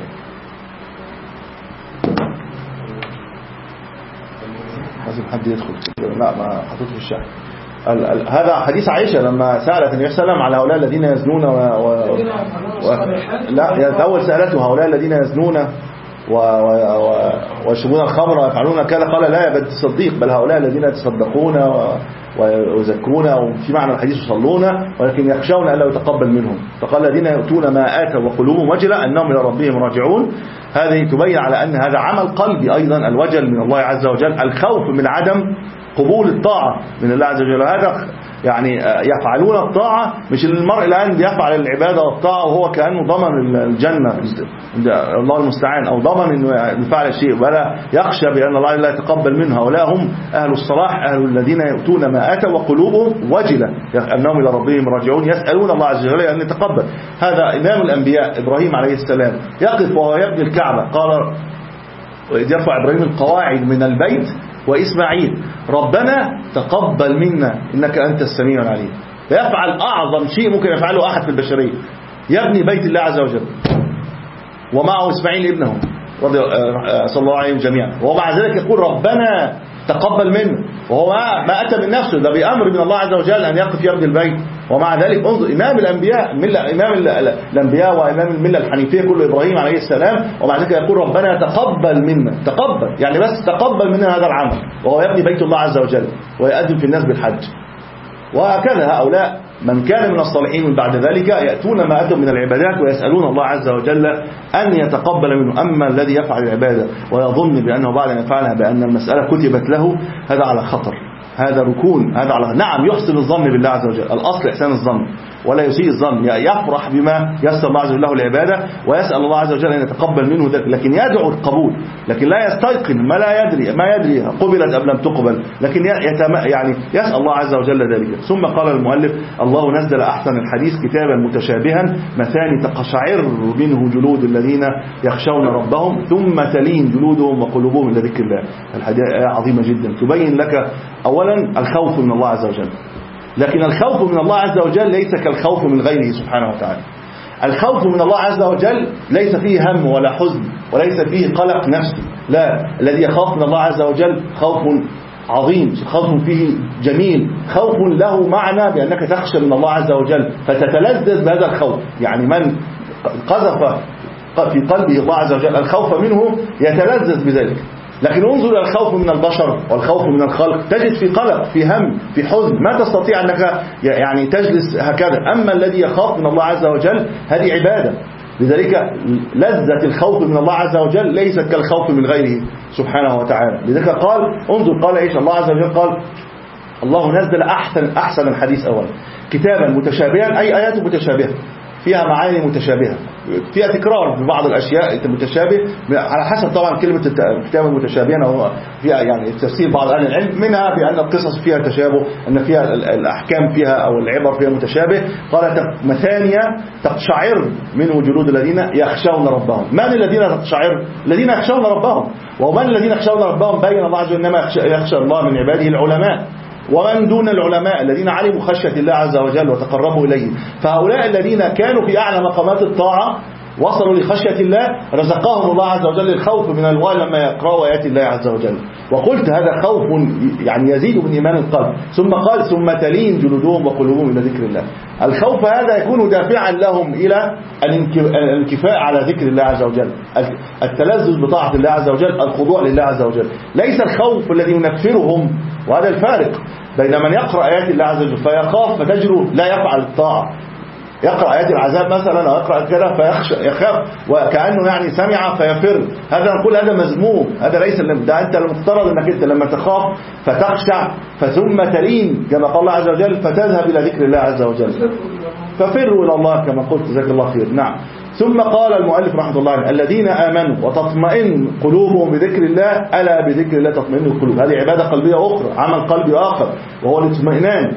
C: لازم حد يدخل كده. لا ما حطيته في الشحن. هذا حديث عائشة لما سألت النبي صلى الله عليه وسلم على هؤلاء الذين يزنون و... و... و... لا أول سألته هؤلاء الذين يزنون و... و... ويشربون الخمر ويفعلون كذا، قال لا يا بنت الصديق بل هؤلاء الذين يتصدقون و... ويزكون وفي معنى الحديث يصلون ولكن يخشون ألا يتقبل منهم. فقال الذين يؤتون ما آتوا وقلوبهم وجلة أنهم إلى ربهم راجعون. هذه تبين على أن هذا عمل قلبي أيضا، الوجل من الله عز وجل، الخوف من عدم قبول الطاعة من الله عز وجل. هذا يعني يفعلون الطاعة، مش المرء الآن بيفعل العبادة والطاعة وهو كأنه ضمن الجنة الله المستعان أو ضمن أنه يفعل شيء، ولا يخشى بأن الله لا يتقبل منها. ولا هم أهل الصلاح، أهل الذين يؤتون ما آتوا وقلوبهم وجلة أنهم إلى ربهم راجعون يسألون الله عز وجل أن يتقبل. هذا إمام الأنبياء إبراهيم عليه السلام يقف وهو يبني الكعبة، قال وإذ يرفع إبراهيم القواعد من البيت وإسماعيل ربنا تقبل منا إنك أنت السميع العليم. فيفعل أعظم شيء ممكن يفعله أحد في البشرية، يبني بيت الله عز وجل ومعه إسماعيل ابنه رضي صلى الله عليهم جميعا، ومع ذلك يقول ربنا تقبل منه، وهو ما أتى من نفسه، ده بأمر من الله عز وجل أن يقف يبني البيت. ومع ذلك انظر إمام الأنبياء إمام الأنبياء وإمام الملة الحنيفية كله إبراهيم عليه السلام، ومع ذلك يقول ربنا تقبل منا، تقبل يعني بس تقبل منا هذا العمل، وهو يبني بيت الله عز وجل ويأذن في الناس بالحج. وهكذا هؤلاء من كان من الصالحين من بعد ذلك يأتون ما أتوا من العبادات ويسألون الله عز وجل أن يتقبل منه. أما الذي يفعل العبادة ويظن بأنه بعد أن يفعلها بأن المسألة كتبت له، هذا على خطر، هذا ركون، هذا على نعم يحسن الظن بالله عز وجل، الأصل إحسان الظن ولا يسيء الظن، يفرح بما يسر الله عز وجل له العبادة ويسأل الله عز وجل أن يتقبل منه ذلك، لكن يدعو القبول، لكن لا يستيقن ما لا يدري ما يدري قبلت أم لم تقبل، لكن يعني يسأل الله عز وجل ذلك. ثم قال المؤلف الله نزل أحسن الحديث كتابا متشابها مثاني تقشعر منه جلود الذين يخشون ربهم ثم تلين جلودهم وقلوبهم إلى ذكر الله. الحديث آية عظيمة جدا تبين لك أولا الخوف من الله عز وجل، لكن الخوف من الله عز وجل ليس كالخوف من غيره سبحانه وتعالى. الخوف من الله عز وجل ليس فيه هم ولا حزن وليس فيه قلق نفسي، لا، الذي يخاف من الله عز وجل خوف عظيم، خوف فيه جميل، خوف له معنى بأنك تخشى من الله عز وجل فتتلذذ بهذا الخوف. يعني من قذف في قلبه الله عز وجل الخوف منه يتلذذ بذلك. لكن انظر إلى الخوف من البشر والخوف من الخلق، تجد في قلق، في هم، في حزن، ما تستطيع أنك يعني تجلس هكذا. أما الذي يخاف من الله عز وجل هذه عبادة، لذلك لذة الخوف من الله عز وجل ليست كالخوف من غيره سبحانه وتعالى. لذلك قال انظر قال إيش الله عز وجل، قال الله نزل أحسن أحسن الحديث أولا كتابا متشابها، أي آيات متشابهة فيها معاني متشابهة، فيها تكرار في بعض الأشياء المتشابه على حسب طبعا كلمة الكتاب المتشابهة أو فيها يعني تفسير بعض أهل العلم، منها بأن القصص فيها تشابه، أن فيها الأحكام فيها أو العبر فيها متشابه. قال مثانية تقشعر منه جلود الذين يخشون ربهم. من الذين تقشعر؟ الذين يخشون ربهم. ومن الذين يخشون ربهم بين الله عز وجل إنما يخشى الله من عباده العلماء، ومن دون العلماء الذين علموا خشية الله عز وجل وتقربوا إليه. فهؤلاء الذين كانوا في أعلى مقامات الطاعة وصلوا لخشية الله رزقهم الله عز وجل الخوف من الوالد لما يقرأوا آيات الله عز وجل. وقلت هذا خوف يعني يزيد من إيمان القلب. ثم قال ثم تلين جلودهم وقلوبهم إلى ذكر الله. الخوف هذا يكون دافعا لهم إلى الانكفاء على ذكر الله عز وجل، التلذذ بطاعة الله عز وجل، الخضوع لله عز وجل، ليس الخوف الذي ينفرهم. وهذا الفارق بين من يقرأ آيات الله عز وجل فيخاف فتجره لا يفعل الطاعة، يقرأ آيات العذاب مثلا أو يقرأ كذا فيخاف وكأنه يعني سمع فيفر، هذا نقول هذا مذموم، هذا ليس. ده أنت المفترض أنك أنت لما تخاف فتخشع فثم تلين كما قال الله عز وجل فتذهب إلى ذكر الله عز وجل، ففروا إلى الله كما قلت جزاك الله خير. نعم. ثم قال المؤلف رحمه الله عليه الذين آمنوا وتطمئن قلوبهم بذكر الله، ألا بذكر الله تطمئن القلوب. هذه عبادة قلبية أخرى، عمل قلبي آخر وهو الاطمئنان.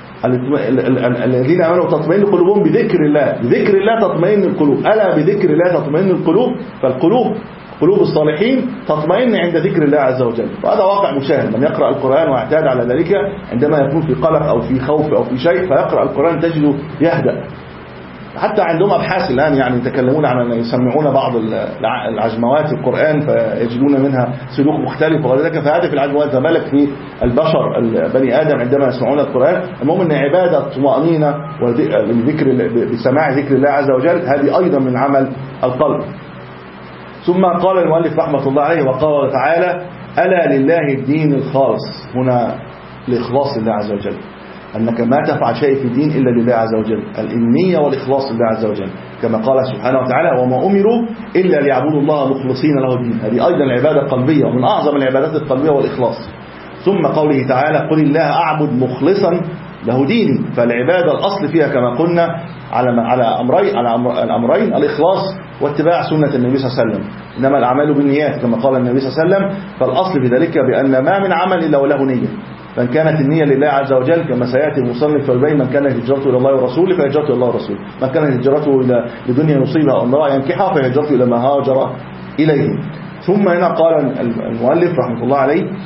C: الذين آمنوا وتطمئن قلوبهم بذكر الله، بذكر الله تطمئن القلوب، ألا بذكر الله تطمئن القلوب. فالقلوب قلوب الصالحين تطمئن عند ذكر الله عز وجل. وهذا واقع مشاهد، من يقرأ القرآن واعتاد على ذلك عندما يكون في قلق أو في خوف أو في شيء فيقرأ القرآن تجده يهدأ. حتى عندهم أبحاث الآن يعني يتكلمون عن أن يسمعون بعض العجموات القرآن فيجدون منها سلوك مختلف وذلك. فهذا في العجموات ذلك في البشر بني آدم عندما يسمعون القرآن. المهم أن عبادة طمأنينة وذكر بسماع ذكر الله عز وجل هذه أيضا من عمل القلب. ثم قال المؤلف رحمة الله عليه وقال تعالى ألا لله الدين الخالص. هنا لإخلاص الله عز وجل، أنك ما تفعل شيء في الدين إلا لله عز وجل، الإنية والإخلاص لله عز وجل كما قال سبحانه وتعالى وما أمروا إلا ليعبدوا الله مخلصين له الدين. هذه أيضا العبادة القلبية ومن أعظم العبادات القلبية والإخلاص. ثم قوله تعالى قل الله أعبد مخلصا له ديني. فالعبادة الأصل فيها كما قلنا على على أمرين على الأمرين الإخلاص واتباع سنة النبي صلى الله عليه وسلم، إنما الأعمال بالنيات كما قال النبي صلى الله عليه وسلم. فالأصل في ذلك بأن ما من عمل إلا وله نية، من كانت النية لله عز وجل كما سيأتي المصنف فالبين من كانت هجرته إلى الله ورسوله فهجرته إلى الله ورسوله، من كانت هجرته إلى لدنيا يصيبها أو امرأة ينكحها فهجرته إلى ما هاجر إليه. ثم هنا قال المؤلف رحمه الله عليه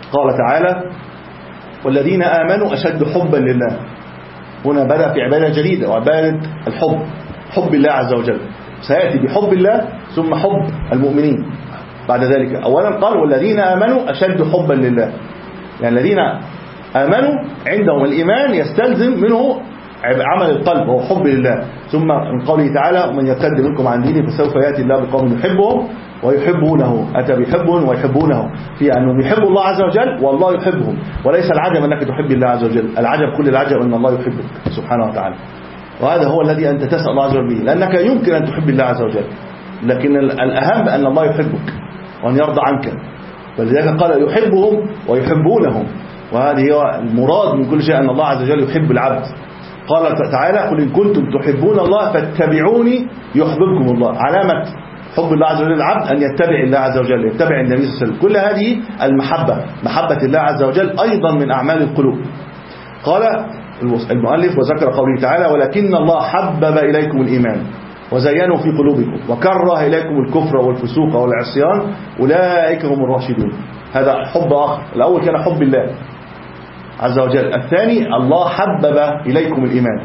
C: قال تعالى والذين آمنوا أشد حبا لله. هنا بدأ في عبادة جديدة وعبادة الحب، حب الله عز وجل. سيأتي بحب الله ثم حب المؤمنين بعد ذلك. أولا قال والذين آمنوا أشد حبا لله، يعني الذين آمنوا عندهم الإيمان يستلزم منه عمل القلب وهو حب لله. ثم من قوله تعالى من يرتد منكم عن دينه فسوف يأتي الله بقوم يحبهم ويحبونه. أتى بيحبهم ويحبونه، في أنهم يحبوا الله عز وجل والله يحبهم. وليس العجب أنك تحب الله عز وجل، العجب كل العجب أن الله يحبك سبحانه وتعالى. وهذا هو الذي أنت تسأل الله عز وجل به، لأنك يمكن أن تحب الله عز وجل، لكن الأهم أن الله يحبك وأن يرضى عنك. ولذلك قال يحبهم ويحبونهم، وهذه هي المراد من كل شيء، أن الله عز وجل يحب العبد. قال تعالى قل إن كنتم تحبون الله فاتبعوني يحببكم الله. علامة حب الله عز وجل العبد أن يتبع الله عز وجل، يتبع النبي صلى الله عليه وسلم. كل هذه المحبة، محبة الله عز وجل أيضا من أعمال القلوب. قال المؤلف وذكر قوله تعالى ولكن الله حبب إليكم الإيمان وزينوا في قلوبكم وكره إليكم الكفر والفسوق والعصيان أولئك هم الراشدون. هذا حب آخر. الأول كان حب الله عز وجل، الثاني الله حبب إليكم الإيمان،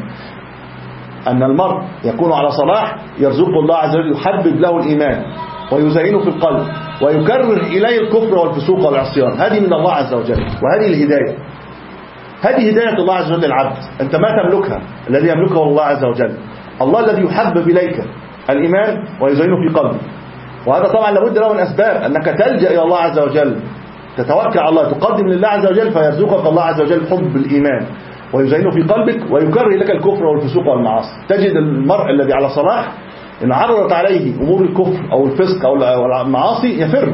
C: أن المرء يكون على صلاح يرزقه الله عز وجل، يحبب له الإيمان ويزينه في القلب ويكره إليه الكفر والفسوق والعصيان. هذه من الله عز وجل، وهذه الهداية، هذه هداية الله عز وجل للعبد. أنت ما تملكها، الذي يملكه الله عز وجل. الله الذي يحبب إليك الإيمان ويزينه في قلبك، وهذا طبعا لابد له من أسباب، أنك تلجأ إلى الله عز وجل، تتوكل على الله، تقدم لله عز وجل فيرزقك الله عز وجل حب الإيمان ويزينه في قلبك ويكره لك الكفر والفسوق والمعاصي. تجد المرء الذي على صلاح إن عرضت عليه أمور الكفر أو الفسق أو المعاصي يفر،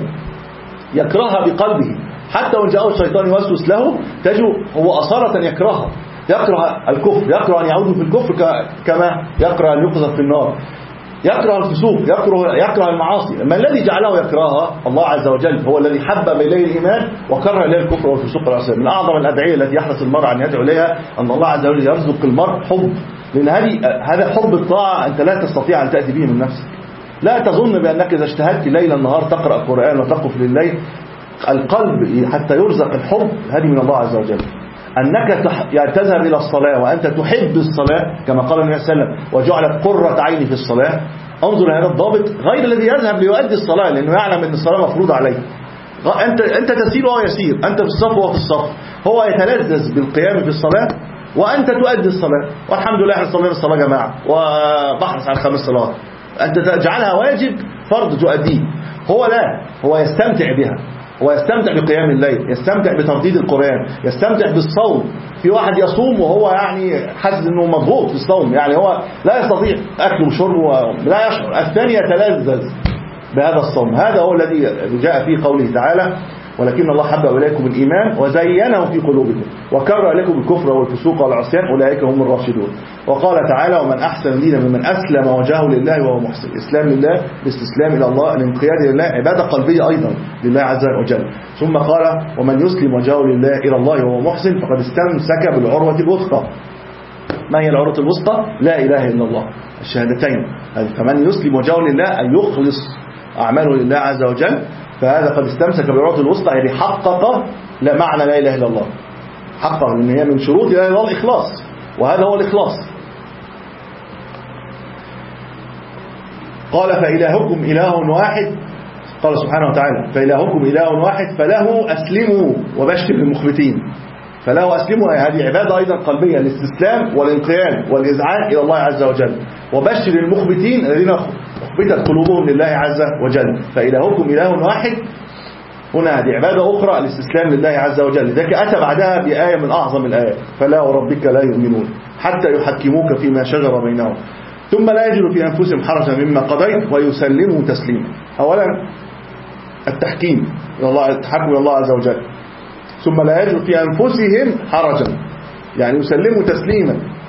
C: يكرهها بقلبه، حتى وإن جاءه الشيطان يوسوس له تجد هو أصالة يكرهها، يكره الكفر، يكره أن يعود في الكفر كما يكره أن يقذف في النار، يكره الفسوق، يكره يكره المعاصي. ما الذي جعله يكرهها؟ الله عز وجل هو الذي حبب إليه الإيمان وكره إليه الكفر والفسوق والعصيان. من أعظم الأدعية التي يحرص المرء أن يدعو إليها أن الله عز وجل يرزق المرء حب، لأن هذه هذا حب الطاعة أنت لا تستطيع أن تأتي به من نفسك. لا تظن بأنك إذا اجتهدت ليلا النهار تقرأ القرآن وتقف لليل القلب حتى يرزق الحب، هذه من الله عز وجل. أنك يعني تذهب إلى الصلاة وأنت تحب الصلاة كما قال النبي صلى الله عليه وسلم وجعلت قرة عيني في الصلاة. انظر هذا الضابط، غير الذي يذهب ليؤدي الصلاة لأنه يعلم أن الصلاة مفروضة عليه. أنت أنت تسير وهو يسير، أنت في الصف وهو في الصف، هو يتلذذ بالقيام في الصلاة وأنت تؤدي الصلاة. والحمد لله احنا صلينا الصلاة جماعة وبحرص على خمس صلوات، أنت تجعلها واجب فرض تؤديه. هو لا، هو يستمتع بها، هو يستمتع بقيام الليل، يستمتع بترديد القرآن، يستمتع بالصوم. في واحد يصوم وهو يعني حاسس انه مضغوط في الصوم، يعني هو لا يستطيع اكل وشرب ولا يشعر. الثاني يتلذذ بهذا الصوم. هذا هو الذي جاء في قوله تعالى ولكن الله حبب إليكم الإيمان وزينه في قلوبكم وكره إليكم الكفر والفسوق والعصيان أولئك هم الراشدون. وقال تعالى ومن أحسن دينا ممن أسلم وجهه لله وهو محسن. الإسلام لله باستسلام إلى الله، الانقياد لله، عبادة قلبية أيضا لله عز وجل. ثم قال ومن يسلم وجهه لله إلى الله وهو محسن فقد استمسك بالعروة الوثقى. ما هي العروة الوثقى؟ لا إله إلا الله، الشهادتين. فمن يسلم وجهه لله أن يخلص أعماله لله عز وجل، فهذا قد استمسك بالعروة الوثقى، يعني حقق لا معنى لا إله إلا الله، حقق، لأن هي من شروط لا إله إلا الله الإخلاص، وهذا هو الإخلاص. قال فإلهكم إله واحد، قال سبحانه وتعالى فإلهكم إله واحد فله أسلموا وبشر المخبتين. فله أسلموا، هذه عبادة أيضا قلبية، الاستسلام والانقياد والإذعان إلى الله عز وجل. وبشر المخبتين الذين أخبتت قلوبهم لله عز وجل. فإلهكم إله واحد، هنا هذه عبادة أخرى الاستسلام لله عز وجل. لذلك أتى بعدها بآية من أعظم الآيات فلا وربك لا يؤمنون حتى يحكموك فيما شجر بينهم ثم لا يجدوا في أنفسهم حرجا مما قضيت ويسلموا تسليما. أولا التحكيم إلى الله، التحكم إلى الله عز وجل، ثم لا يجدوا في أنفسهم حرجا، يعني يسلموا تسليما.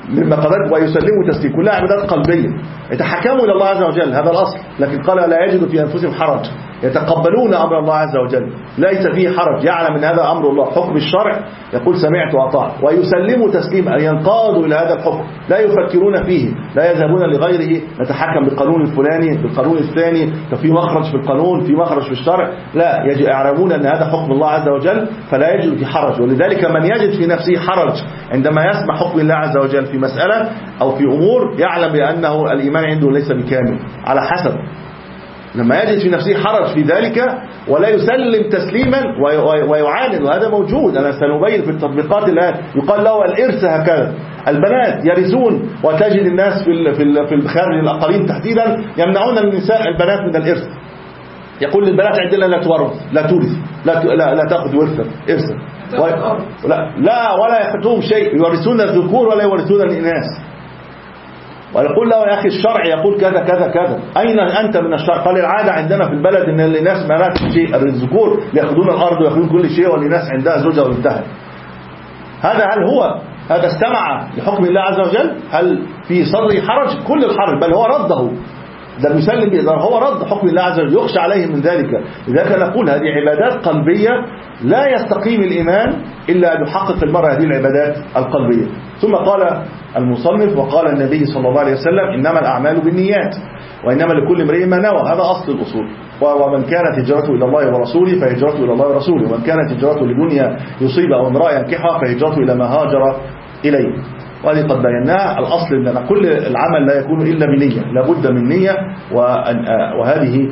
C: مما قبل ويسلموا تسليم، كلها عبادات قلبية يتحكموا إلى الله عز وجل، هذا الأصل. لكن قال لا يجد في أنفسهم حرج، يتقبلون أمر الله عز وجل، ليس فيه حرج، يعلم أن هذا أمر الله، حكم الشرع، يقول سمعت وأطعت، ويسلموا تسليما، أن ينقادوا إلى هذا الحكم، لا يفكرون فيه، لا يذهبون لغيره نتحكم بالقانون الفلاني بالقانون الثاني، ففي مخرج في القانون في مخرج في الشرع، لا، يعلمون أن هذا حكم الله عز وجل فلا يجد في حرج. ولذلك من يجد في نفسه حرج عندما يسمع حكم الله عز وجل في مسألة أو في أمور، يعلم بأنه الإيمان عنده ليس بكامل، على حسب لما يجد في نفسه حرج في ذلك ولا يسلم تسليما ويعاند، وهذا موجود. أنا سنبين في التطبيقات الآن، يقال له الإرث هكذا، البنات يرثون، وتجد الناس في في الخارج الأقاليم تحديدا يمنعون النساء البنات من الإرث، يقول للبنات عندنا لا تورث لا تورث لا لا, لا تأخذ ورثا إرثا، لا لا ولا يأخذهم شيء، يورثون الذكور ولا يورثون الإناث. ويقول له يا أخي الشرع يقول كذا كذا كذا، أين أنت من الشرع؟ قال العادة عندنا في البلد أن الناس ما لها شيء، الذكور يأخذون الأرض ويأخذون كل شيء، والناس عندها زوجة وانتهى. هذا هل هو هذا استمع لحكم الله عز وجل؟ هل في صدره حرج؟ كل الحرج، بل هو رده، ده مسلم بإذن هو رد حكم الله عز وجل، يخشى عليه من ذلك. لذلك نقول هذه عبادات قلبية لا يستقيم الإيمان إلا أن يحقق المرء هذه العبادات القلبية. ثم قال المصنف وقال النبي صلى الله عليه وسلم إنما الأعمال بالنيات وإنما لكل امرئ ما نوى، هذا أصل الأصول. ومن كانت هجرته إلى الله ورسوله فهجرته إلى الله ورسوله، ومن كانت هجرته لدنيا يصيب أو امرأة ينكحها فهجرته إلى ما هاجر إليه. وهذه قد بيناها، الأصل أن كل العمل لا يكون إلا بنية، لابد من نية، وهذه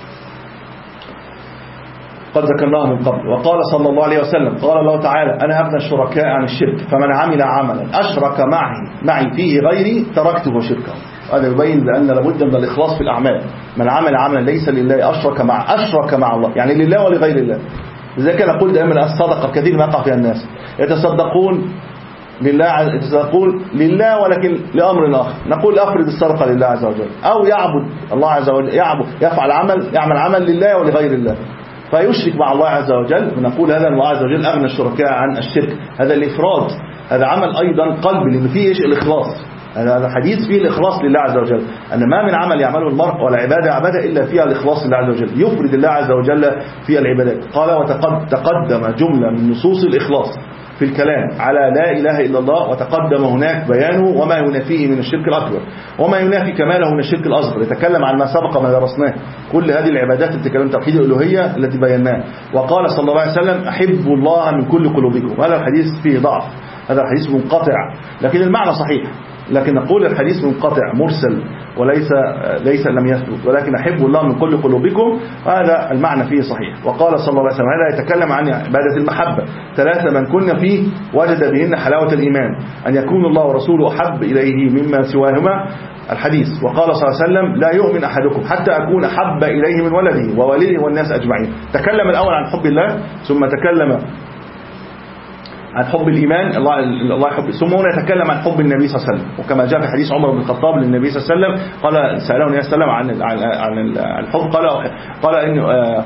C: قد ذكرناها من قبل. وقال صلى الله عليه وسلم قال الله تعالى أنا أغنى الشركاء عن الشرك، فمن عمل عملا أشرك معي معي فيه غيري تركته وشركه. هذا يبين بأن لابد من الإخلاص في الأعمال. من عمل عملا ليس لله أشرك مع أشرك مع الله، يعني لله ولغير الله. لذلك نقول دائما الصدقة كثير ما يقع فيها الناس، يتصدقون لله يتصدقون لله ولكن لأمر آخر، نقول أفرض الصدقة لله عز وجل، أو يعبد الله عز وجل، يعبد يفعل عمل يعمل عمل لله ولغير الله فيشرك مع الله عز وجل، ونقول هذا الله عز وجل أغنى الشركاء عن الشرك. هذا الإفراد، هذا عمل أيضا قلبي، لأن فيه إيش؟ الإخلاص. هذا حديث فيه الإخلاص لله عز وجل، أن ما من عمل يعمله المرء ولا عبادة عبادة إلا فيها الإخلاص لله عز وجل، يفرد الله عز وجل في العبادات. قال وتقدم جملة من نصوص الإخلاص في الكلام على لا إله إلا الله، وتقدم هناك بيانه وما ينافيه من الشرك الأكبر وما ينافي كماله من الشرك الأصغر، يتكلم عن ما سبق ما درسناه، كل هذه العبادات التي تكلم توحيد الألوهية التي بيناها. وقال صلى الله عليه وسلم أحبوا الله من كل قلوبكم، هذا الحديث فيه ضعف، هذا الحديث منقطع، لكن المعنى صحيح، لكن نقول الحديث منقطع مرسل وليس ليس لم يثبت، ولكن أحبوا الله من كل قلوبكم، وهذا المعنى فيه صحيح. وقال صلى الله عليه وسلم هذا يتكلم عن عبادة المحبة، ثلاثة من كن فيه وجد بهن حلاوة الإيمان، أن يكون الله ورسوله أحب إليه مما سواهما، الحديث. وقال صلى الله عليه وسلم لا يؤمن أحدكم حتى أكون أحب إليه من ولده ووالده والناس أجمعين. تكلم الأول عن حب الله، ثم تكلم عن حب الإيمان، الله الله يحب، ثم هنا يتكلم عن حب النبي صلى الله عليه وسلم. وكما جاء في حديث عمر بن الخطاب للنبي صلى الله عليه وسلم قال سأله النبي صلى الله عليه وسلم عن عن الحب، قال قال إنه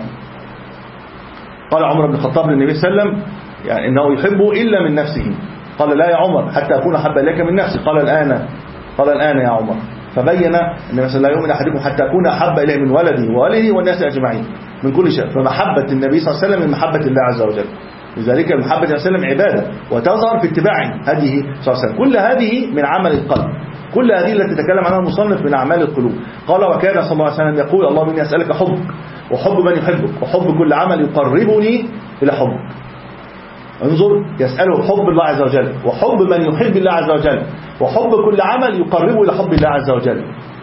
C: قال عمر بن الخطاب للنبي صلى الله عليه وسلم يعني إنه يحبه إلا من نفسه. قال لا يا عمر حتى أكون أحب إليك من نفسي. قال الآن قال الآن يا عمر. فبين أن مثلا لا يؤمن أحدكم حتى أكون أحب إليه من ولده ووالده والناس أجمعين من كل شيء. فمحبة النبي صلى الله عليه وسلم من محبة الله عز وجل، لذلك المحبة صلى الله عليه وسلم عبادة وتظهر في اتباع هديه صلى الله عليه وسلم. كل هذه من عمل القلب، كل هذه التي تتكلم عنها المصنف من أعمال القلوب. قال وكان صلى الله عليه وسلم يقول اللهم إني أسألك حبك وحب من يحبك وحب كل عمل يقربني إلى حبك. انظر، يسأله حب الله عز وجل وحب من يحب الله عز وجل وحب كل عمل يقربه إلى حب الله عز وجل.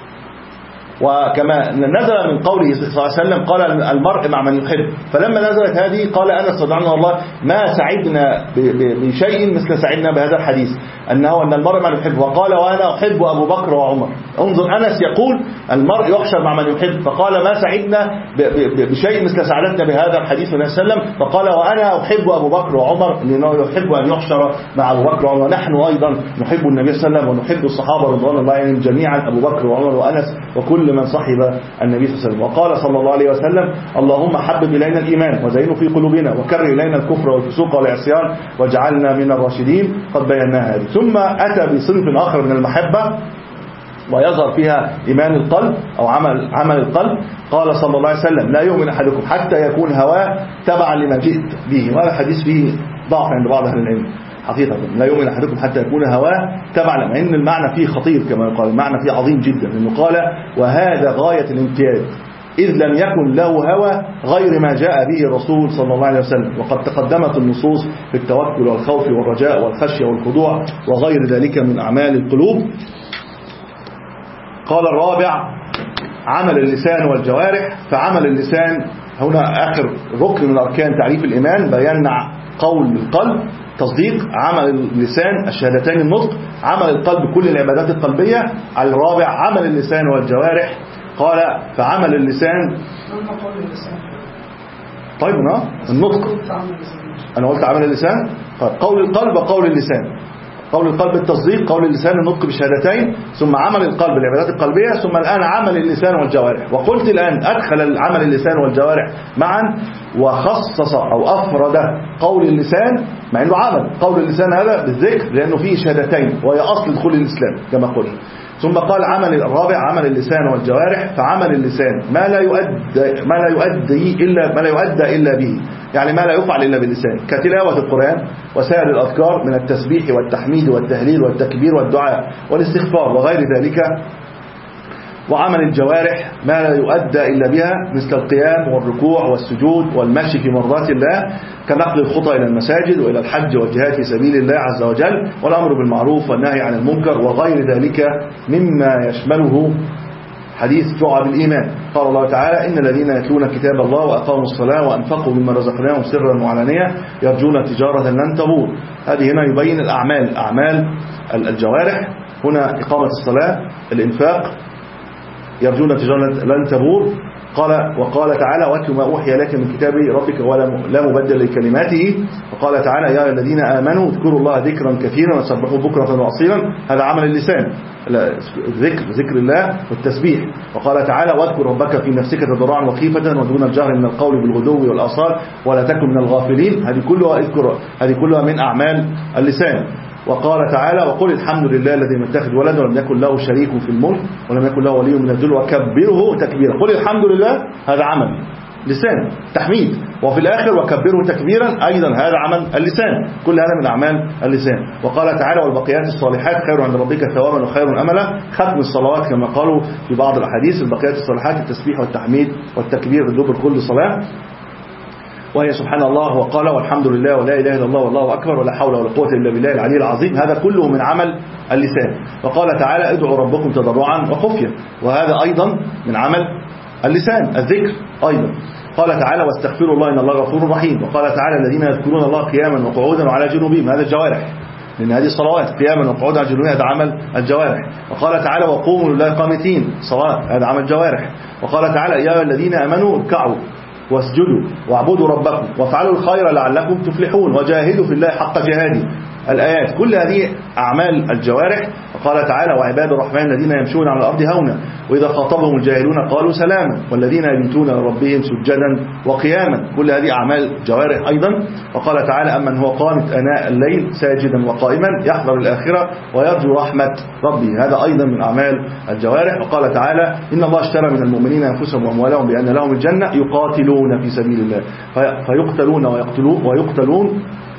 C: وكما نزل من قوله صلى الله عليه وسلم قال المرء مع من يحب، فلما نزلت هذه قال أنس استودعنا الله ما سعدنا بشيء مثل سعدنا بهذا الحديث، أنه أن المرء مع من يحب. وقال وأنا أحب أبو بكر وعمر. انظر، أنس يقول المرء يحشر مع من يحب، فقال ما سعدنا بشيء مثل سعدتنا بهذا الحديث النبي صلى الله عليه وسلم، فقال وأنا أحب أبو بكر وعمر، لأنه يحب أن يحشر مع أبو بكر وعمر. ونحن أيضا نحب النبي صلى الله عليه وسلم ونحب الصحابة رضوان الله عليهم جميعا، أبو بكر وعمر وأنس وكل كل من صحب النبي صلى الله عليه وسلم. وقال صلى الله عليه وسلم اللهم حبب إلينا الإيمان وزينه في قلوبنا وكره إلينا الكفر والفسوق والعصيان واجعلنا من الراشدين. قد بيناها هذه. ثم أتى بصنف آخر من المحبة ويظهر فيها إيمان القلب أو عمل عمل القلب. قال صلى الله عليه وسلم لا يؤمن أحدكم حتى يكون هواه تبعا لما جئت به. وهذا الحديث فيه ضعف عند بعض أهل العلم حقيقة. لا يؤمن أحدكم حتى يكون هواه تبعا، لما إن المعنى فيه خطير كما يقال، المعنى فيه عظيم جدا، لأنه قال وهذا غاية الامتياز إذ لم يكن له هوى غير ما جاء به الرسول صلى الله عليه وسلم. وقد تقدمت النصوص في التوكل والخوف والرجاء والخشية والخضوع وغير ذلك من أعمال القلوب. قال الرابع عمل اللسان والجوارح. فعمل اللسان هنا آخر ركن من أركان تعريف الإيمان، بيان قول القلب تصديق، عمل اللسان الشهادتين النطق، عمل القلب كل العبادات القلبية. على الرابع عمل اللسان والجوارح. قال فعمل اللسان طيب نا النطق، أنا قلت عمل اللسان طيب قول القلب وقول اللسان. قول القلب التصديق، قول اللسان النطق بالشهادتين، ثم عمل القلب العبادات القلبية، ثم الآن عمل اللسان والجوارح. وقلت الآن أدخل عمل اللسان والجوارح معا وخصص أو أفرد قول اللسان مع أنه عمل قول اللسان هذا بالذكر لأنه فيه شهادتين وهي أصل دخول الإسلام كما قلنا. ثم قال عمل الرابع عمل اللسان والجوارح. فعمل اللسان ما لا يؤدى ما لا يؤدي إلا ما لا يؤدى إلا به، يعني ما لا يفعل إلا باللسان، كتلاوة القرآن وسائر الأذكار من التسبيح والتحميد والتهليل والتكبير والدعاء والاستغفار وغير ذلك. وعمل الجوارح ما لا يؤدى إلا بها مثل القيام والركوع والسجود والمشي في مرضات الله، كنقل الخطى إلى المساجد وإلى الحج والجهاد في سبيل الله عز وجل والأمر بالمعروف والنهي عن المنكر وغير ذلك مما يشمله حديث شعب الإيمان. قال الله تعالى إن الذين يتلون كتاب الله وأقاموا الصلاة وأنفقوا مما رزقناهم سرا وعلانية يرجون تجارة لن تبور. هذه هنا يبين الأعمال أعمال الجوارح، هنا إقامة الصلاة، الإنفاق، يرجون تجارة لن تبور. قال وقال تعالى واتل ما أوحي لك من كتاب ربك ولا مبدل لكلماته. وقال تعالى يا الذين آمنوا اذكروا الله ذكرا كثيرا وسبحوه بكرة وأصيلا. هذا عمل اللسان، ذكر ذكر الله والتسبيح. وقال تعالى واذكر ربك في نفسك تضرعا وخيفة ودون الجهر من القول بالغدو والآصال ولا تكن من الغافلين. هذه كلها اذكر هذه كلها من أعمال اللسان. وقال تعالى وقل الحمد لله الذي لم يتخذ ولدا ولم يكن له شريك في الملك ولم يكن له ولي من الذل وكبره تكبيرا. قل الحمد لله هذا عمل لسان تحميد، وفي الآخر وكبره تكبيرا أيضا هذا عمل اللسان، كل هذا من أعمال اللسان. وقال تعالى والبقيات الصالحات خير عند ربك ثوابا وخير أملا. ختم الصلوات كما قالوا في بعض الأحاديث البقيات الصالحات التسبيح والتحميد والتكبير دبر كل صلاة، وهي سبحان الله وقال والحمد لله ولا إله إلا الله والله أكبر ولا حول ولا قوة إلا بالله العلي العظيم. هذا كله من عمل اللسان. وقال تعالى ادعوا ربكم تضرعا وخفيا، وهذا أيضا من عمل اللسان الذكر أيضا. قال تعالى واستغفروا الله إن الله غفور رحيم. وقال تعالى الذين يذكرون الله قياما وقعودا وعلى جنوبهم، هذا الجوارح لأن هذه الصلوات قياما وقعودا على جنوبهم، هذا عمل الجوارح. وقال تعالى وقوموا لله قانتين، صلاة، هذا عمل الجوارح. وقال تعالى يا الذين آمنوا اركعوا واسجدوا واعبدوا ربكم وافعلوا الخير لعلكم تفلحون وجاهدوا في الله حق جهاده. الآيات كل هذه أعمال الجوارح. وقال تعالى وعباد الرحمن الذين يمشون على الأرض هونا وإذا خاطبهم الجاهلون قالوا سلاما والذين يبيتون لربهم سجدا وقياما. كل هذه أعمال جوارح أيضا. وقال تعالى أمن هو قانت آناء الليل ساجدا وقائما يحذر الآخرة ويرجو رحمة ربه، هذا أيضا من أعمال الجوارح. وقال تعالى إن الله اشترى من المؤمنين أنفسهم وأموالهم بأن لهم الجنة يقاتلون في سبيل الله فيقتلون ويقتلون ويقتلون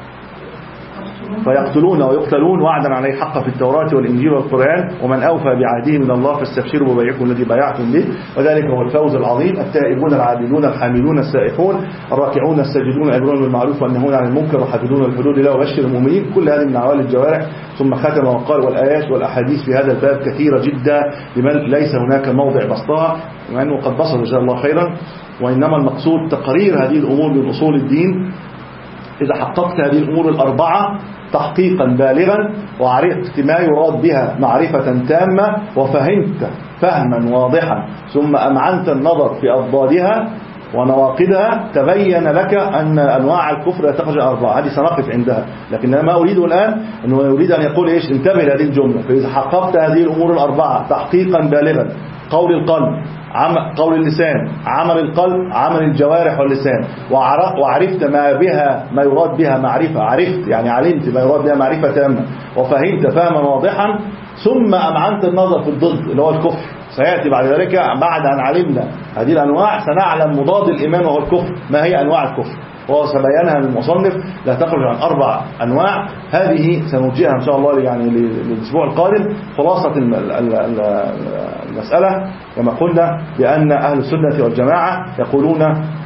C: فيقتلون ويقتلون وعدا عليه حق في التوراة والإنجيل والقرآن ومن أوفى بعهده من الله فاستبشروا ببيعكم الذي بايعتم به وذلك هو الفوز العظيم. التائبون العابدون الحامدون السائحون الراكعون الساجدون الأمرون بالمعروف والنهون عن المنكر وحافظون الحدود الله وبشر المؤمنين. كل هذه من أعمال الجوارح. ثم ختم وقال والآيات والأحاديث في هذا الباب كثيرة جدا لمن ليس هناك موضع بسطها، مع أنه قد بسط جزاه الله خيرا، وإنما المقصود تقرير هذه الأمور من أصول الدين. إذا حققت هذه الأمور الأربعة تحقيقا بالغا وعرفت ما يراد بها معرفة تامة وفهمت فهما واضحا ثم أمعنت النظر في أضدادها ونواقدها تبين لك أن أنواع الكفر لا تخرج أربعة. هذه سنقف عندها، لكن ما أريده الآن أنه يريد أن يقول إيش انتبه لهذه الجملة. فإذا حققت هذه الأمور الأربعة تحقيقا بالغا قول القلب، قول اللسان، عمل القلب، عمل الجوارح واللسان. وعرفت ما بها ما يراد بها معرفة، عرفت يعني علمت ما يراد بها معرفة تامة، وفهمت فهما واضحا، ثم أمعنت النظر في الضد اللي هو الكفر. سيأتي بعد ذلك بعد أن علمنا هذه الأنواع سنعلم مضاد الإيمان وهو الكفر، ما هي أنواع الكفر، وهو سبيانها المصنف لا تخرج عن أربع أنواع. هذه سنوجهها إن شاء الله يعني للأسبوع القادم. خلاصة المسألة كما قلنا بأن أهل السنة والجماعة يقولون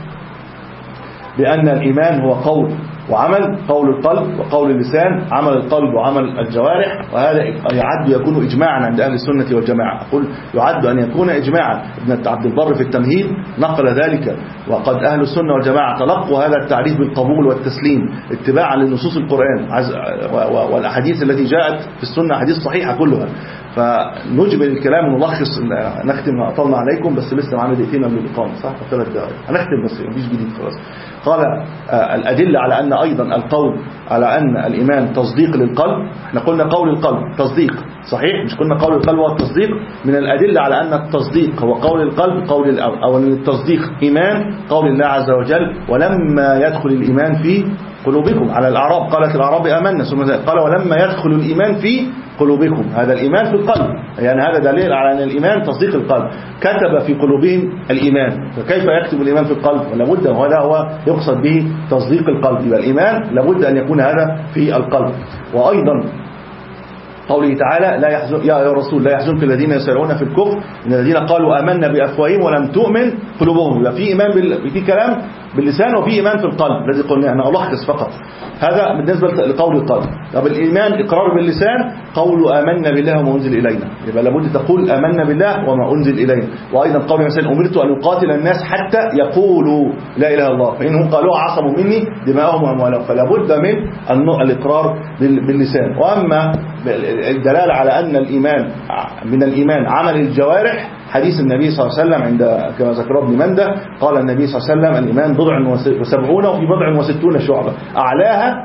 C: بأن الإيمان هو قول وعمل، قول القلب وقول اللسان، عمل القلب وعمل الجوارح، وهذا يعد يكون إجماعا عند أهل السنة والجماعة. أقول يعد أن يكون إجماعا. ابن عبد البر في التمهيد نقل ذلك، وقد أهل السنة والجماعة تلقوا هذا التعريف بالقبول والتسليم اتباعا لنصوص القرآن والأحاديث التي جاءت في السنة، أحاديث صحيحة كلها. فنجمل الكلام ونلخص، نختم أطلنا عليكم بس لسه معنا دقيقتين قبل الإقامة صح؟ ثلاث دقائق هنختم بس مفيش جديد خلاص. قال الأدلة على أن أيضا القول على أن الإيمان تصديق للقلب. احنا قلنا قول القلب تصديق صحيح، مش قلنا قول القلب هو التصديق. من الأدلة على أن التصديق هو قول القلب، قول الأول أو أن التصديق إيمان، قول الله عز وجل ولما يدخل الإيمان في قلوبكم. على الأعراب قالت الأعراب آمنا، ثم قال ولما يدخل الإيمان في قلوبكم. هذا الإيمان في القلب، يعني هذا دليل على أن الإيمان تصديق القلب. كتب في قلوبهم الإيمان، فكيف يكتب الإيمان في القلب؟ لابد وهذا هو يقصد به تصديق القلب. يبقى الإيمان لابد أن يكون هذا في القلب. وأيضا قوله تعالى لا يحزن يا رسول لا يحزنك الذين يسارعون في الكفر من الذين قالوا آمنا بأفواههم ولم تؤمن قلوبهم. يبقى في إيمان بال... في كلام باللسان وفي إيمان في القلب الذي قلنا. أنا ألخص فقط هذا بالنسبة لقول القلب. طب الإيمان إقرار باللسان، قول آمنا بالله وما أنزل إلينا، يبقى لابد تقول آمنا بالله وما أنزل إلينا. وأيضا قول مثلا أمرت أن أقاتل الناس حتى يقولوا لا إله إلا الله فإنهم قالوا عصموا مني دماءهم وأموالهم. فلابد من الإقرار باللسان. وأما الدلالة على أن الإيمان من الإيمان عمل الجوارح، حديث النبي صلى الله عليه وسلم عند كما ذكر ابن منده قال النبي صلى الله عليه وسلم الإيمان بضع وسبعون وفي بضع وستون شعبة، أعلاها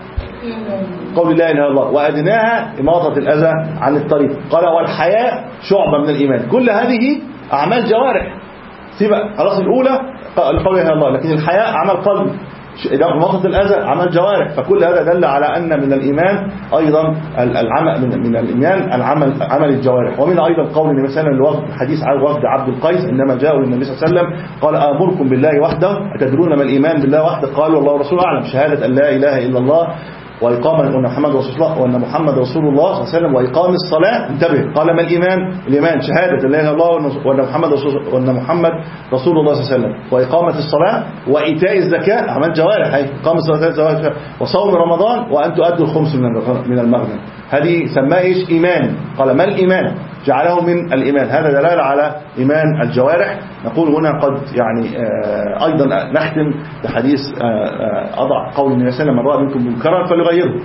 C: قول لا إله إلا الله وأدناها إماطة الأذى عن الطريق. قال والحياء شعبة من الإيمان. كل هذه أعمال جوارح، سيبقى خلاص الأولى قول لا إله إلا الله، لكن الحياء عمل قلب، إماطة الأذى عمل جوارح. فكل هذا دل على أن من الإيمان أيضا العمل من, من الإيمان العمل عمل الجوارح. ومن أيضا قول النبي صلى الله عليه وسلم حديث عن وفد عبد القيس عندما جاءوا للنبي صلى الله عليه وسلم قال آمركم بالله وحده أتدرون ما الإيمان بالله وحده؟ قالوا الله ورسوله أعلم، شهادة أن لا إله إلا الله وإقام أن محمد رسول الله وأن محمد رسول الله صلى الله عليه وسلم وإقام الصلاة. انتبه، قال ما الإيمان؟ الإيمان شهادة لا إله إلا الله وأن محمد رسول وأن محمد رسول الله صلى الله عليه وسلم وإقامة الصلاة وإيتاء الزكاة، أعمال جوارح، هي إقامة الصلاة وصوم رمضان وأن تؤدوا الخمس من المغنم. هذه سماه إيش؟ إيمان. قال ما الإيمان؟ جعله من الإيمان. هذا دلالة على إيمان الجوارح. نقول هنا قد يعني أيضا نختم بحديث أضع قول النبي صلى الله عليه وسلم من رأى منكم منكرا فليغيره،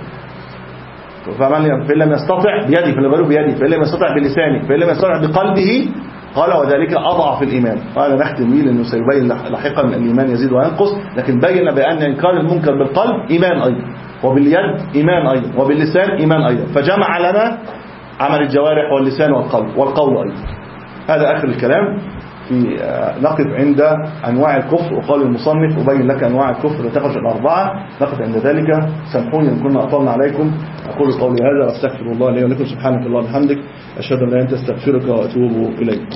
C: فمن فإن لم يستطع بيده فليغيره بيده، فإن لم يستطع بلسانه، فإن لم يستطع بقلبه قال وذلك أضعف الإيمان. قال نختم به لأنه سيبين لاحقا أن الإيمان يزيد وينقص، لكن بين بأن إنكار المنكر بالقلب إيمان أيضا، وباليد إيمان أيضا، وباللسان إيمان أيضا. فجمع لنا عمل الجوارح واللسان والقلب والقول أيضا. هذا آخر الكلام في نقف عند أنواع الكفر. وقال المصنف أبين لك أنواع الكفر تخرج الأربعة. نقف عند ذلك. سامحوني إن كنا أطلنا عليكم. أقول قولي هذا وأستغفر الله لي ولكم. سبحانك اللهم وبحمدك أشهد أن لا إله إلا أنت أستغفرك وأتوب إليك.